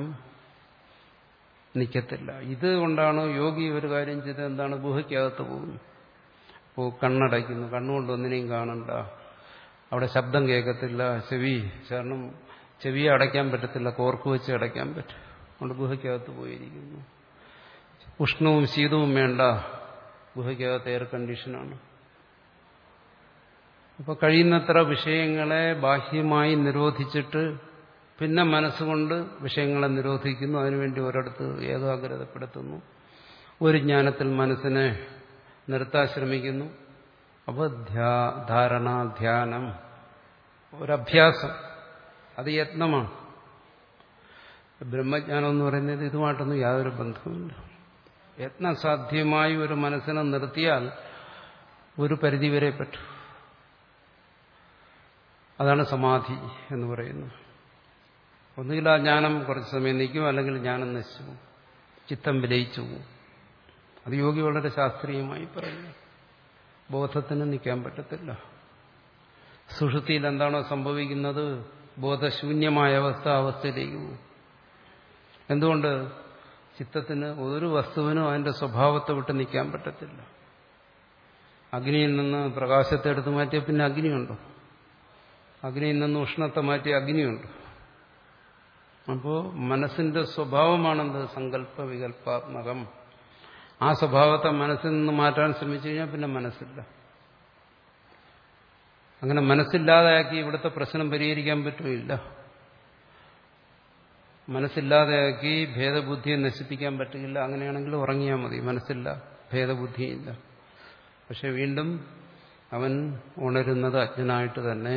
നിൽക്കത്തില്ല. ഇതുകൊണ്ടാണ് യോഗി ഒരു കാര്യം ചെയ്തത്. എന്താണ്? ഗുഹയ്ക്കകത്ത് പോകുന്നു. ഇപ്പോൾ കണ്ണടയ്ക്കുന്നു, കണ്ണുകൊണ്ട് ഒന്നിനെയും കാണണ്ട, അവിടെ ശബ്ദം കേൾക്കത്തില്ല, ചെവി കാരണം ചെവിയെ അടയ്ക്കാൻ പറ്റത്തില്ല, കോർക്ക് വെച്ച് അടയ്ക്കാൻ പറ്റും, അതുകൊണ്ട് ഗുഹയ്ക്കകത്ത് പോയിരിക്കുന്നു. ഉഷ്ണവും ശീതവും വേണ്ട, ഗുഹയ്ക്കകത്ത് എയർ കണ്ടീഷനാണ്. അപ്പോൾ കഴിയുന്നത്ര വിഷയങ്ങളെ ബാഹ്യമായി നിരോധിച്ചിട്ട് പിന്നെ മനസ്സുകൊണ്ട് വിഷയങ്ങളെ നിരോധിക്കുന്നു. അതിനുവേണ്ടി ഒരിടത്ത് ഏകാഗ്രതപ്പെടുത്തുന്നു, ഒരു ജ്ഞാനത്തിൽ മനസ്സിനെ നിർത്താൻ ശ്രമിക്കുന്നു. അപ്പോൾ ധാരണ, ധ്യാനം, ഒരഭ്യാസം, അത് യത്നമാണ്. ബ്രഹ്മജ്ഞാനം എന്ന് പറയുന്നത് ഇതുമായിട്ടൊന്നും യാതൊരു ബന്ധവുമില്ല. യത്നസാധ്യമായി ഒരു മനസ്സിനെ നിർത്തിയാൽ ഒരു പരിധിവരെ പറ്റും. അതാണ് സമാധി എന്ന് പറയുന്നത്. ഒന്നുകിൽ ആ ജ്ഞാനം കുറച്ച് സമയം നിൽക്കും, അല്ലെങ്കിൽ ജ്ഞാനം നശിച്ചു പോകും, ചിത്തം വിലയിച്ചു പോകും. അത് യോഗി വളരെ ശാസ്ത്രീയമായി പറയുന്നു. ബോധത്തിന് നിൽക്കാൻ പറ്റത്തില്ല. സുഷുപ്തിയിൽ എന്താണോ സംഭവിക്കുന്നത്, ബോധശൂന്യമായ അവസ്ഥ അവസ്ഥയിലേക്ക് പോകും. എന്തുകൊണ്ട്? ചിത്തത്തിന് ഒരു വസ്തുവിനും അതിന്റെ സ്വഭാവത്തെ വിട്ട് നിൽക്കാൻ പറ്റത്തില്ല. അഗ്നിയിൽ നിന്ന് പ്രകാശത്തെ എടുത്ത് മാറ്റിയ പിന്നെ അഗ്നിയുണ്ടോ? അഗ്നിയിൽ നിന്ന് ഉഷ്ണത്തെ മാറ്റിയ അഗ്നിയുണ്ടോ? അപ്പോൾ മനസ്സിന്റെ സ്വഭാവമാണെന്ത്? സങ്കല്പ വികല്പാത്മകം. ആ സ്വഭാവത്തെ മനസ്സിൽ നിന്ന് മാറ്റാൻ ശ്രമിച്ചു കഴിഞ്ഞാൽ പിന്നെ മനസ്സില്ല. അങ്ങനെ മനസ്സില്ലാതെയാക്കി ഇവിടുത്തെ പ്രശ്നം പരിഹരിക്കാൻ പറ്റുമില്ല. മനസ്സില്ലാതെയാക്കി ഭേദബുദ്ധിയെ നശിപ്പിക്കാൻ പറ്റില്ല. അങ്ങനെയാണെങ്കിൽ ഉറങ്ങിയാൽ മതി, മനസ്സില്ല, ഭേദബുദ്ധിയില്ല. പക്ഷെ വീണ്ടും അവൻ ഉണരുന്നത് അജ്ഞനായിട്ട് തന്നെ.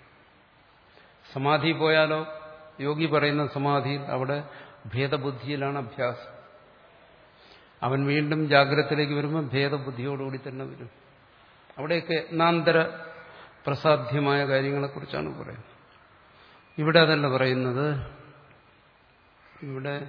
സമാധി പോയാലോ? യോഗി പറയുന്ന സമാധിയിൽ അവിടെ ഭേദബുദ്ധിയിലാണ് അഭ്യാസം. അവൻ വീണ്ടും ജാഗ്രതത്തിലേക്ക് വരുമ്പോൾ ഭേദബുദ്ധിയോടുകൂടി തന്നെ വരും. അവിടെയൊക്കെ യത്നാന്തര പ്രസാധ്യമായ കാര്യങ്ങളെക്കുറിച്ചാണ് പറയുന്നത്. ഇവിടെ അതല്ല പറയുന്നത്. ഇവിടെ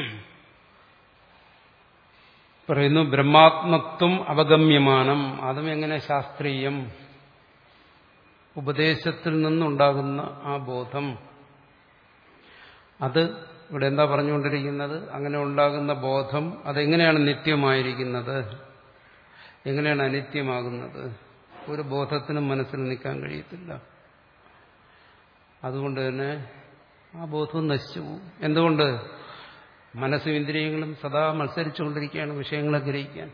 പറയുന്നു ബ്രഹ്മാത്മത്വം അവഗമ്യമാനം. അതും എങ്ങനെ? ശാസ്ത്രീയം. ഉപദേശത്തിൽ നിന്നുണ്ടാകുന്ന ആ ബോധം, അത് ഇവിടെ എന്താ പറഞ്ഞുകൊണ്ടിരിക്കുന്നത്? അങ്ങനെ ഉണ്ടാകുന്ന ബോധം അതെങ്ങനെയാണ് നിത്യമായിരിക്കുന്നത്, എങ്ങനെയാണ് അനിത്യമാകുന്നത്? ഒരു ബോധത്തിനും മനസ്സിൽ നിൽക്കാൻ കഴിയത്തില്ല. അതുകൊണ്ട് തന്നെ ആ ബോധവും നശിച്ചു പോകും. എന്തുകൊണ്ട്? മനസ്സും ഇന്ദ്രിയങ്ങളും സദാ മത്സരിച്ചുകൊണ്ടിരിക്കുകയാണ് വിഷയങ്ങളെ ഗ്രഹിക്കാൻ.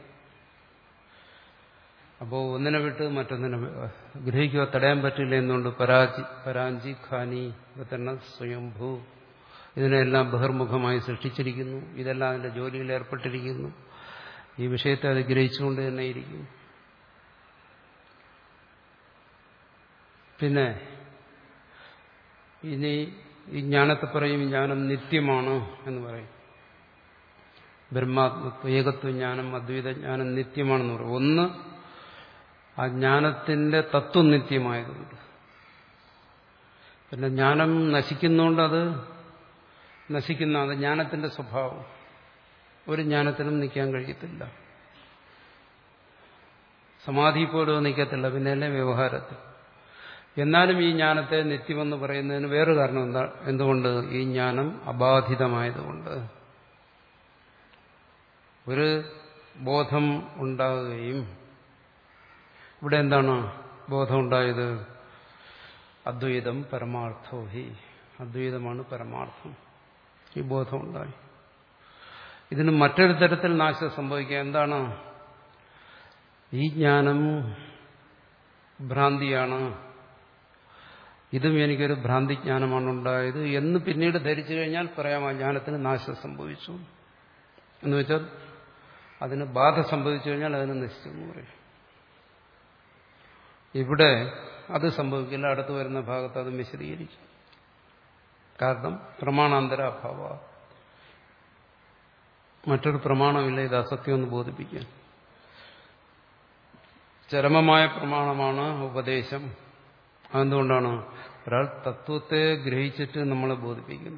അപ്പോൾ ഒന്നിനെ വിട്ട് മറ്റൊന്നിനെ ഗ്രഹിക്കുക തടയാൻ പറ്റില്ല. എന്നുകൊണ്ട് പരാജി പരാഞ്ചി ഖാനി വിതരണ സ്വയംഭൂ, ഇതിനെല്ലാം ബഹിർമുഖമായി സൃഷ്ടിച്ചിരിക്കുന്നു. ഇതെല്ലാം അതിന്റെ ജോലിയിൽ ഏർപ്പെട്ടിരിക്കുന്നു. ഈ വിഷയത്തെ അത് ഗ്രഹിച്ചുകൊണ്ട് തന്നെ ഇരിക്കുന്നു. പിന്നെ ഇനി ഈ ജ്ഞാനത്തെ പറയും, ജ്ഞാനം നിത്യമാണ് എന്ന് പറയും. ബ്രഹ്മാത്മത്വ ഏകത്വ ജ്ഞാനം, അദ്വൈത ജ്ഞാനം നിത്യമാണെന്ന് പറയും. ഒന്ന്, ആ ജ്ഞാനത്തിന്റെ തത്വം നിത്യമായതുകൊണ്ട്. പിന്നെ ജ്ഞാനം നശിക്കുന്നതുകൊണ്ട് അത് നശിക്കുന്ന, അത് ജ്ഞാനത്തിന്റെ സ്വഭാവം. ഒരു ജ്ഞാനത്തിനും നിൽക്കാൻ കഴിയത്തില്ല. സമാധി പോലും നിൽക്കത്തില്ല, പിന്നെയല്ലേ വ്യവഹാരത്തിൽ. എന്നാലും ഈ ജ്ഞാനത്തെ നിത്യമെന്ന് പറയുന്നതിന് വേറൊരു കാരണം എന്താ? എന്തുകൊണ്ട്? ഈ ജ്ഞാനം അബാധിതമായതുകൊണ്ട്. ഒരു ബോധം ഉണ്ടാകുകയും, ഇവിടെ എന്താണ് ബോധം ഉണ്ടായത്? അദ്വൈതം പരമാർത്ഥോ ഹി, അദ്വൈതമാണ് പരമാർത്ഥം. ഈ ബോധം ഉണ്ടായി. ഇതിന് മറ്റൊരു തരത്തിൽ നാശം സംഭവിക്കുക. എന്താണ്? ഈ ജ്ഞാനം ഭ്രാന്തിയാണ്, ഇതും എനിക്കൊരു ഭ്രാന്തിജ്ഞാനമാണ് ഉണ്ടായത് എന്ന് പിന്നീട് ധരിച്ചു കഴിഞ്ഞാൽ പറയാം ആ ജ്ഞാനത്തിന് നാശം സംഭവിച്ചു എന്ന് വെച്ചാൽ അതിന് ബാധ സംഭവിച്ചു കഴിഞ്ഞാൽ അതിന് നശിച്ചു എന്ന് പറയും. ഇവിടെ അത് സംഭവിക്കില്ല. അടുത്ത് വരുന്ന ഭാഗത്ത് അത് വിശദീകരിക്കും. കാരണം പ്രമാണാന്തര അഭാവ, മറ്റൊരു പ്രമാണമില്ല ഇത് അസത്യമെന്ന് ബോധിപ്പിക്കാൻ. ചരമമായ പ്രമാണമാണ് ഉപദേശം. അതെന്തുകൊണ്ടാണ്? ഒരാൾ തത്വത്തെ ഗ്രഹിച്ചിട്ട് നമ്മളെ ബോധിപ്പിക്കുന്നു.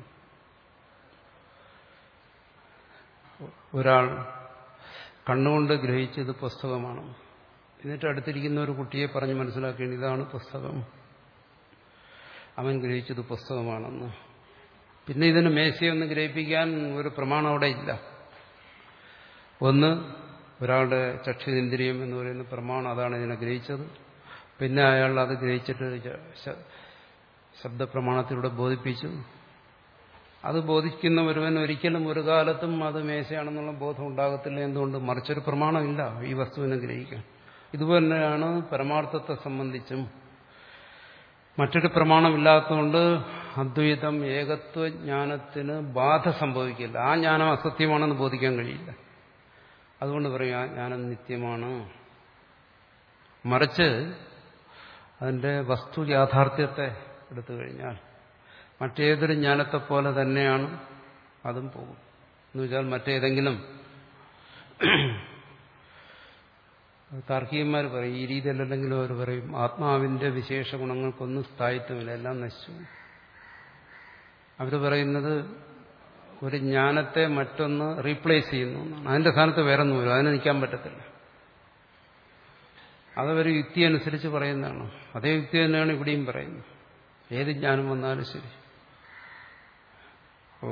ഒരാൾ കണ്ണുകൊണ്ട് ഗ്രഹിച്ചത് പുസ്തകമാണ്, എന്നിട്ട് അടുത്തിരിക്കുന്ന ഒരു കുട്ടിയെ പറഞ്ഞ് മനസ്സിലാക്കുകയാണ് ഇതാണ് പുസ്തകം, അവൻ ഗ്രഹിച്ചത് പുസ്തകമാണെന്ന്. പിന്നെ ഇതിന് മേശയൊന്ന് ഗ്രഹിപ്പിക്കാൻ ഒരു പ്രമാണം അവിടെ ഇല്ല. ഒന്ന് ഒരാളുടെ ചക്ഷുരേന്ദ്രിയം എന്ന് പറയുന്ന പ്രമാണം അതാണ് ഇതിനെ ഗ്രഹിച്ചത്. പിന്നെ അയാൾ അത് ഗ്രഹിച്ചിട്ട് ശബ്ദപ്രമാണത്തിലൂടെ ബോധിപ്പിച്ചു. അത് ബോധിക്കുന്ന ഒരുവൻ ഒരിക്കലും ഒരു കാലത്തും അത് മേശയാണെന്നുള്ള ബോധം ഉണ്ടാകത്തില്ല. എന്തുകൊണ്ട്? മറിച്ചൊരു പ്രമാണമില്ല ഈ വസ്തുവിനെ ഗ്രഹിക്കാൻ. ഇതുപോലെയാണ് പരമാർത്ഥത്തെ സംബന്ധിച്ചും മറ്റൊരു പ്രമാണമില്ലാത്തതുകൊണ്ട് അദ്വൈതം ഏകത്വജ്ഞാനത്തിന് ബാധ സംഭവിക്കില്ല. ആ ജ്ഞാനം അസത്യമാണെന്ന് ബോധിക്കാൻ കഴിയില്ല. അതുകൊണ്ട് പറയും ആ ജ്ഞാനം നിത്യമാണ്. മറിച്ച് അതിന്റെ വസ്തു യാഥാർത്ഥ്യത്തെ എടുത്തു കഴിഞ്ഞാൽ മറ്റേതൊരു ജ്ഞാനത്തെ പോലെ തന്നെയാണ് അതും പോകും. എന്ന് വെച്ചാൽ മറ്റേതെങ്കിലും താർക്കികന്മാർ പറയും ഈ രീതിയിലല്ലെങ്കിലും അവർ പറയും ആത്മാവിന്റെ വിശേഷ ഗുണങ്ങൾക്കൊന്നും സ്ഥായിത്വമില്ല, എല്ലാം നശിച്ചു. അവർ പറയുന്നത് ഒരു ജ്ഞാനത്തെ മറ്റൊന്ന് റീപ്ലേസ് ചെയ്യുന്നു എന്നാണ്. അതിന്റെ സ്ഥാനത്ത് വേറെ ഒന്നും വരും, അതിന് നിൽക്കാൻ പറ്റത്തില്ല. അതവർ യുക്തി അനുസരിച്ച് പറയുന്നതാണ്. അതേ യുക്തി തന്നെയാണ് ഇവിടെയും പറയുന്നത്. ഏത് ജ്ഞാനം വന്നാലും ശരി. ഓ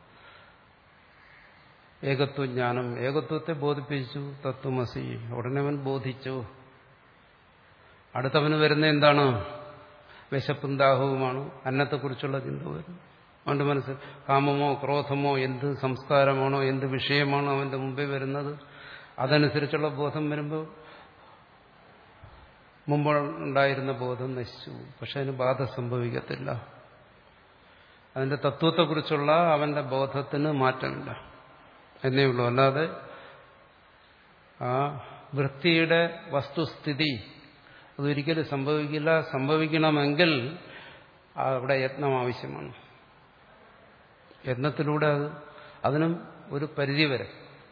ഏകത്വജ്ഞാനം, ഏകത്വത്തെ ബോധിപ്പിച്ചു തത്വമസി, ഉടനെ അവൻ ബോധിച്ചു. അടുത്തവന് വരുന്ന എന്താണ്? വിശപ്പും ദാഹവുമാണ്. അന്നത്തെക്കുറിച്ചുള്ള ചിന്ത വരും അവന്റെ മനസ്സിൽ. കാമമോ ക്രോധമോ എന്ത് സംസ്കാരമാണോ എന്ത് വിഷയമാണോ അവന്റെ മുമ്പിൽ വരുന്നത് അതനുസരിച്ചുള്ള ബോധം വരുമ്പോൾ മുമ്പുണ്ടായിരുന്ന ബോധം നശിച്ചു. പക്ഷെ അതിന് ബാധ സംഭവിക്കത്തില്ല. അതിന്റെ തത്വത്തെക്കുറിച്ചുള്ള അവന്റെ ബോധത്തിന് മാറ്റമില്ല എന്നേ ഉള്ളൂ. അല്ലാതെ ആ വൃത്തിയുടെ വസ്തുസ്ഥിതി അതൊരിക്കലും സംഭവിക്കില്ല. സംഭവിക്കണമെങ്കിൽ അവിടെ യത്നം ആവശ്യമാണ്. യത്നത്തിലൂടെ അത് അതിനും ഒരു പരിധി വരെ,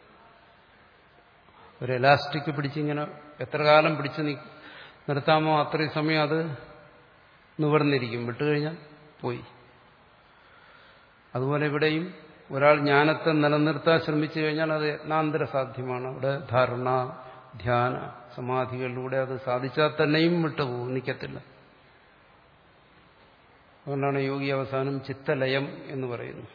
ഒരു എലാസ്റ്റിക് പിടിച്ചിങ്ങനെ എത്ര കാലം പിടിച്ച് നിർത്താമോ അത്രയും സമയം അത് നിവർന്നിരിക്കും. വിട്ടുകഴിഞ്ഞാൽ പോയി. അതുപോലെ ഇവിടെയും ഒരാൾ ജ്ഞാനത്തെ നിലനിർത്താൻ ശ്രമിച്ചു കഴിഞ്ഞാൽ അത് യത്നാന്തര സാധ്യമാണ്. അവിടെ ധാരണ ധ്യാന സമാധികളിലൂടെ അത് സാധിച്ചാൽ തന്നെയും വിട്ടുപോകും, നിൽക്കത്തില്ല. അതുകൊണ്ടാണ് യോഗി അവസാനം ചിത്തലയം എന്ന് പറയുന്നത്.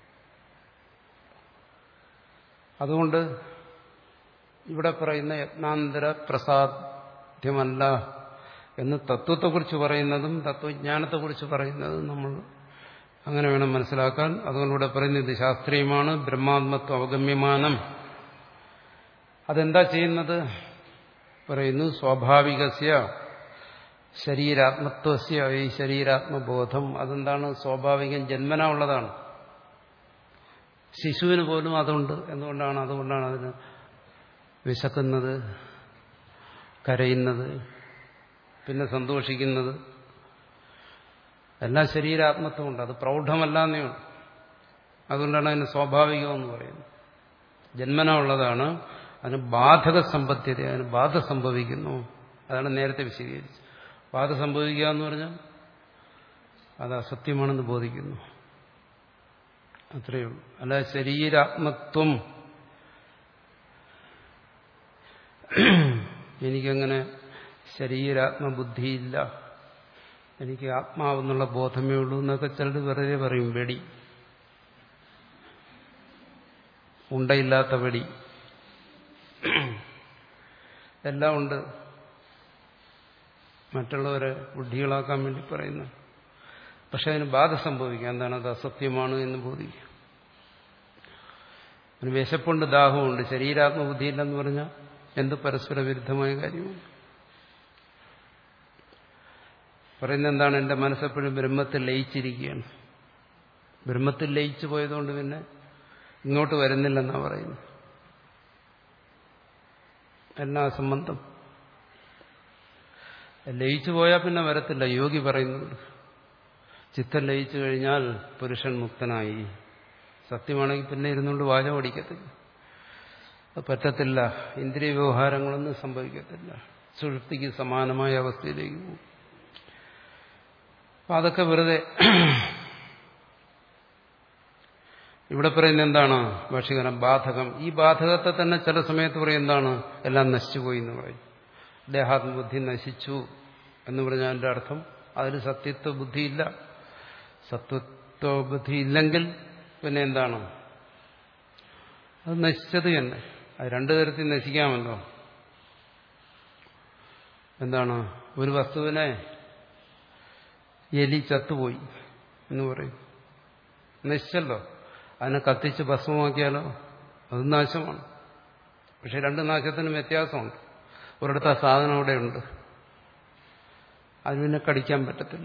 അതുകൊണ്ട് ഇവിടെ പറയുന്ന യത്നാന്തര പ്രസാദ്യമല്ല എന്ന് തത്വത്തെക്കുറിച്ച് പറയുന്നതും തത്വജ്ഞാനത്തെക്കുറിച്ച് പറയുന്നതും നമ്മൾ അങ്ങനെ വേണം മനസ്സിലാക്കാൻ. അതുകൊണ്ട് ഇവിടെ പറയുന്നത് ശാസ്ത്രീയമാണ്. ബ്രഹ്മാത്മത്വം അവഗമ്യമാനം. അതെന്താ ചെയ്യുന്നത്? പറയുന്നു സ്വാഭാവികസ്യ ശരീരാത്മത്വസ്യ ഈ ശരീരാത്മബോധം അതെന്താണ്? സ്വാഭാവികം, ജന്മനാ ഉള്ളതാണ്. ശിശുവിന് പോലും അതുണ്ട്. എന്തുകൊണ്ടാണ്? അതുകൊണ്ടാണ് അതിന് വിശക്കുന്നത്, കരയുന്നത്, പിന്നെ സന്തോഷിക്കുന്നത്. എല്ലാം ശരീരാത്മത്വമുണ്ട്. അത് പ്രൗഢമല്ലാന്നേ ഉള്ളൂ. അതുകൊണ്ടാണ് അതിന് സ്വാഭാവികമെന്ന് പറയുന്നത്. ജന്മനാ ഉള്ളതാണ്. അതിന് ബാധക സമ്പദ്ധ്യത, അതിന് ബാധ സംഭവിക്കുന്നു. അതാണ് നേരത്തെ വിശദീകരിച്ചത്. ബാധ സംഭവിക്കുക എന്ന് പറഞ്ഞാൽ അത് അസത്യമാണെന്ന് ബോധിക്കുന്നു. അത്രയേ ഉള്ളൂ. അല്ല ശരീരാത്മത്വം എനിക്കങ്ങനെ ശരീരാത്മബുദ്ധിയില്ല, എനിക്ക് ആത്മാവെന്നുള്ള ബോധമേ ഉള്ളൂ എന്നൊക്കെ ചിലർ വെറുതെ പറയും. വെടി, ഉണ്ടയില്ലാത്ത വെടി എല്ലാം ഉണ്ട്. മറ്റുള്ളവരെ ബുദ്ധികളാക്കാൻ വേണ്ടി പറയുന്നു. പക്ഷെ അതിന് ബാധ സംഭവിക്കുക. എന്താണ്? അത് അസത്യമാണ് എന്ന് ബോധിക്കുക. അതിന് വിശപ്പുണ്ട്, ദാഹമുണ്ട്, ശരീരാത്മബുദ്ധിയില്ലെന്ന് പറഞ്ഞാൽ എന്ത് പരസ്പര വിരുദ്ധമായ കാര്യമാണ്. പറയുന്നത് എന്താണ്? എന്റെ മനസ്സെപ്പോഴും ബ്രഹ്മത്തിൽ ലയിച്ചിരിക്കുകയാണ്. ബ്രഹ്മത്തിൽ ലയിച്ചു പോയതുകൊണ്ട് പിന്നെ ഇങ്ങോട്ട് വരുന്നില്ലെന്നാണ് പറയുന്നത്. എല്ലാ സംബന്ധം ലയിച്ചു പോയാൽ പിന്നെ വരത്തില്ല. യോഗി പറയുന്നുണ്ട് ചിത്തം ലയിച്ചു കഴിഞ്ഞാൽ പുരുഷൻ മുക്തനായി. സത്യമാണെങ്കിൽ പിന്നെ ഇരുന്നുകൊണ്ട് വാചം ഓടിക്കത്തില്ല, അത് പറ്റത്തില്ല. ഇന്ദ്രിയ വ്യവഹാരങ്ങളൊന്നും സംഭവിക്കത്തില്ല. സുഷുപ്തിക്ക് സമാനമായ അവസ്ഥയിലേക്ക് പോകും. അപ്പൊ അതൊക്കെ വെറുതെ. ഇവിടെ പറയുന്നത് എന്താണ്? ഭാഷ്യകാരൻ ബാധകം. ഈ ബാധകത്തെ തന്നെ ചില സമയത്ത് പറയും എന്താണ്? എല്ലാം നശിച്ചുപോയി എന്ന് പറയും. ദേഹാത്മബുദ്ധി നശിച്ചു എന്ന് പറഞ്ഞാൽ അതിന്റെ അർത്ഥം അതിൽ സത്യത്വ ബുദ്ധിയില്ല. സത്വത്വ ബുദ്ധി ഇല്ലെങ്കിൽ പിന്നെ എന്താണ്? അത് നശിച്ചത് തന്നെ. അത് രണ്ടു തരത്തിൽ നശിക്കാമല്ലോ. എന്താണ്? ഒരു വസ്തുവിനെ എലി ചത്തുപോയി എന്ന് പറയും, നശിച്ചല്ലോ. അതിനെ കത്തിച്ച് ഭസ്മമാക്കിയാലോ അത് നാശമാണ്. പക്ഷെ രണ്ട് നാശത്തിനും വ്യത്യാസമുണ്ട്. ഒരിടത്ത് ആ സാധനം അവിടെയുണ്ട്, അത് പിന്നെ കടിക്കാൻ പറ്റത്തില്ല.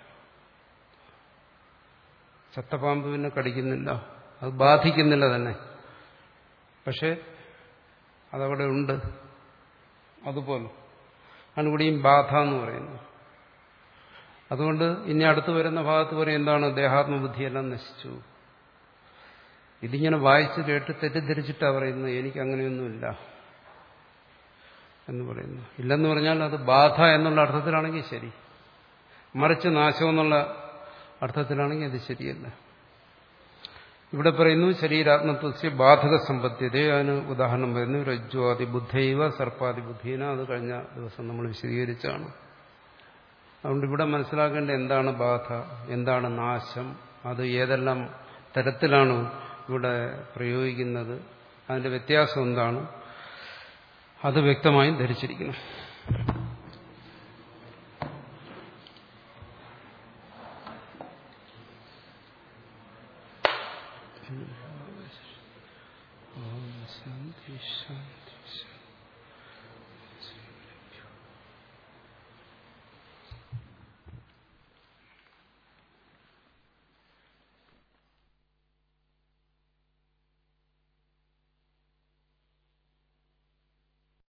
ചത്തപ്പാമ്പ് പിന്നെ കടിക്കുന്നില്ല, അത് ബാധിക്കുന്നില്ല തന്നെ, പക്ഷെ അതവിടെ ഉണ്ട്. അതുപോലെ അതിനിവിടെയും ബാധ എന്ന് പറയുന്നു. അതുകൊണ്ട് ഇനി അടുത്ത് വരുന്ന ഭാഗത്ത് പറയും എന്താണ്? ദേഹാത്മബുദ്ധിയെല്ലാം നശിച്ചു. ഇതിങ്ങനെ വായിച്ച് കേട്ട് തെറ്റിദ്ധരിച്ചിട്ടാണ് പറയുന്നത് എനിക്ക് അങ്ങനെയൊന്നുമില്ല എന്ന് പറയുന്നു. ഇല്ലെന്ന് പറഞ്ഞാൽ അത് ബാധ എന്നുള്ള അർത്ഥത്തിലാണെങ്കിൽ ശരി, മറിച്ച് നാശം എന്നുള്ള അർത്ഥത്തിലാണെങ്കിൽ അത് ശരിയല്ല. ഇവിടെ പറയുന്നു ശരീരാത്മത്വസ്യ ബാധക സമ്പദ്ധ്യത. അതിന് ഉദാഹരണം പറയുന്നു രജ്ജ്വാദി ബുദ്ധൈവ സർപ്പാദി ബുദ്ധീന. അത് കഴിഞ്ഞ ദിവസം നമ്മൾ വിശദീകരിച്ചാണ്. അതുകൊണ്ട് ഇവിടെ മനസ്സിലാക്കേണ്ട എന്താണ് ബാധ, എന്താണ് നാശം, അത് ഏതെല്ലാം തരത്തിലാണ് ഇവിടെ പ്രയോഗിക്കുന്നത്, അതിന്റെ വ്യത്യാസം എന്താണ്, അത് വ്യക്തമായും ധരിച്ചിരിക്കണം. ശാന്തി ശാന്തി.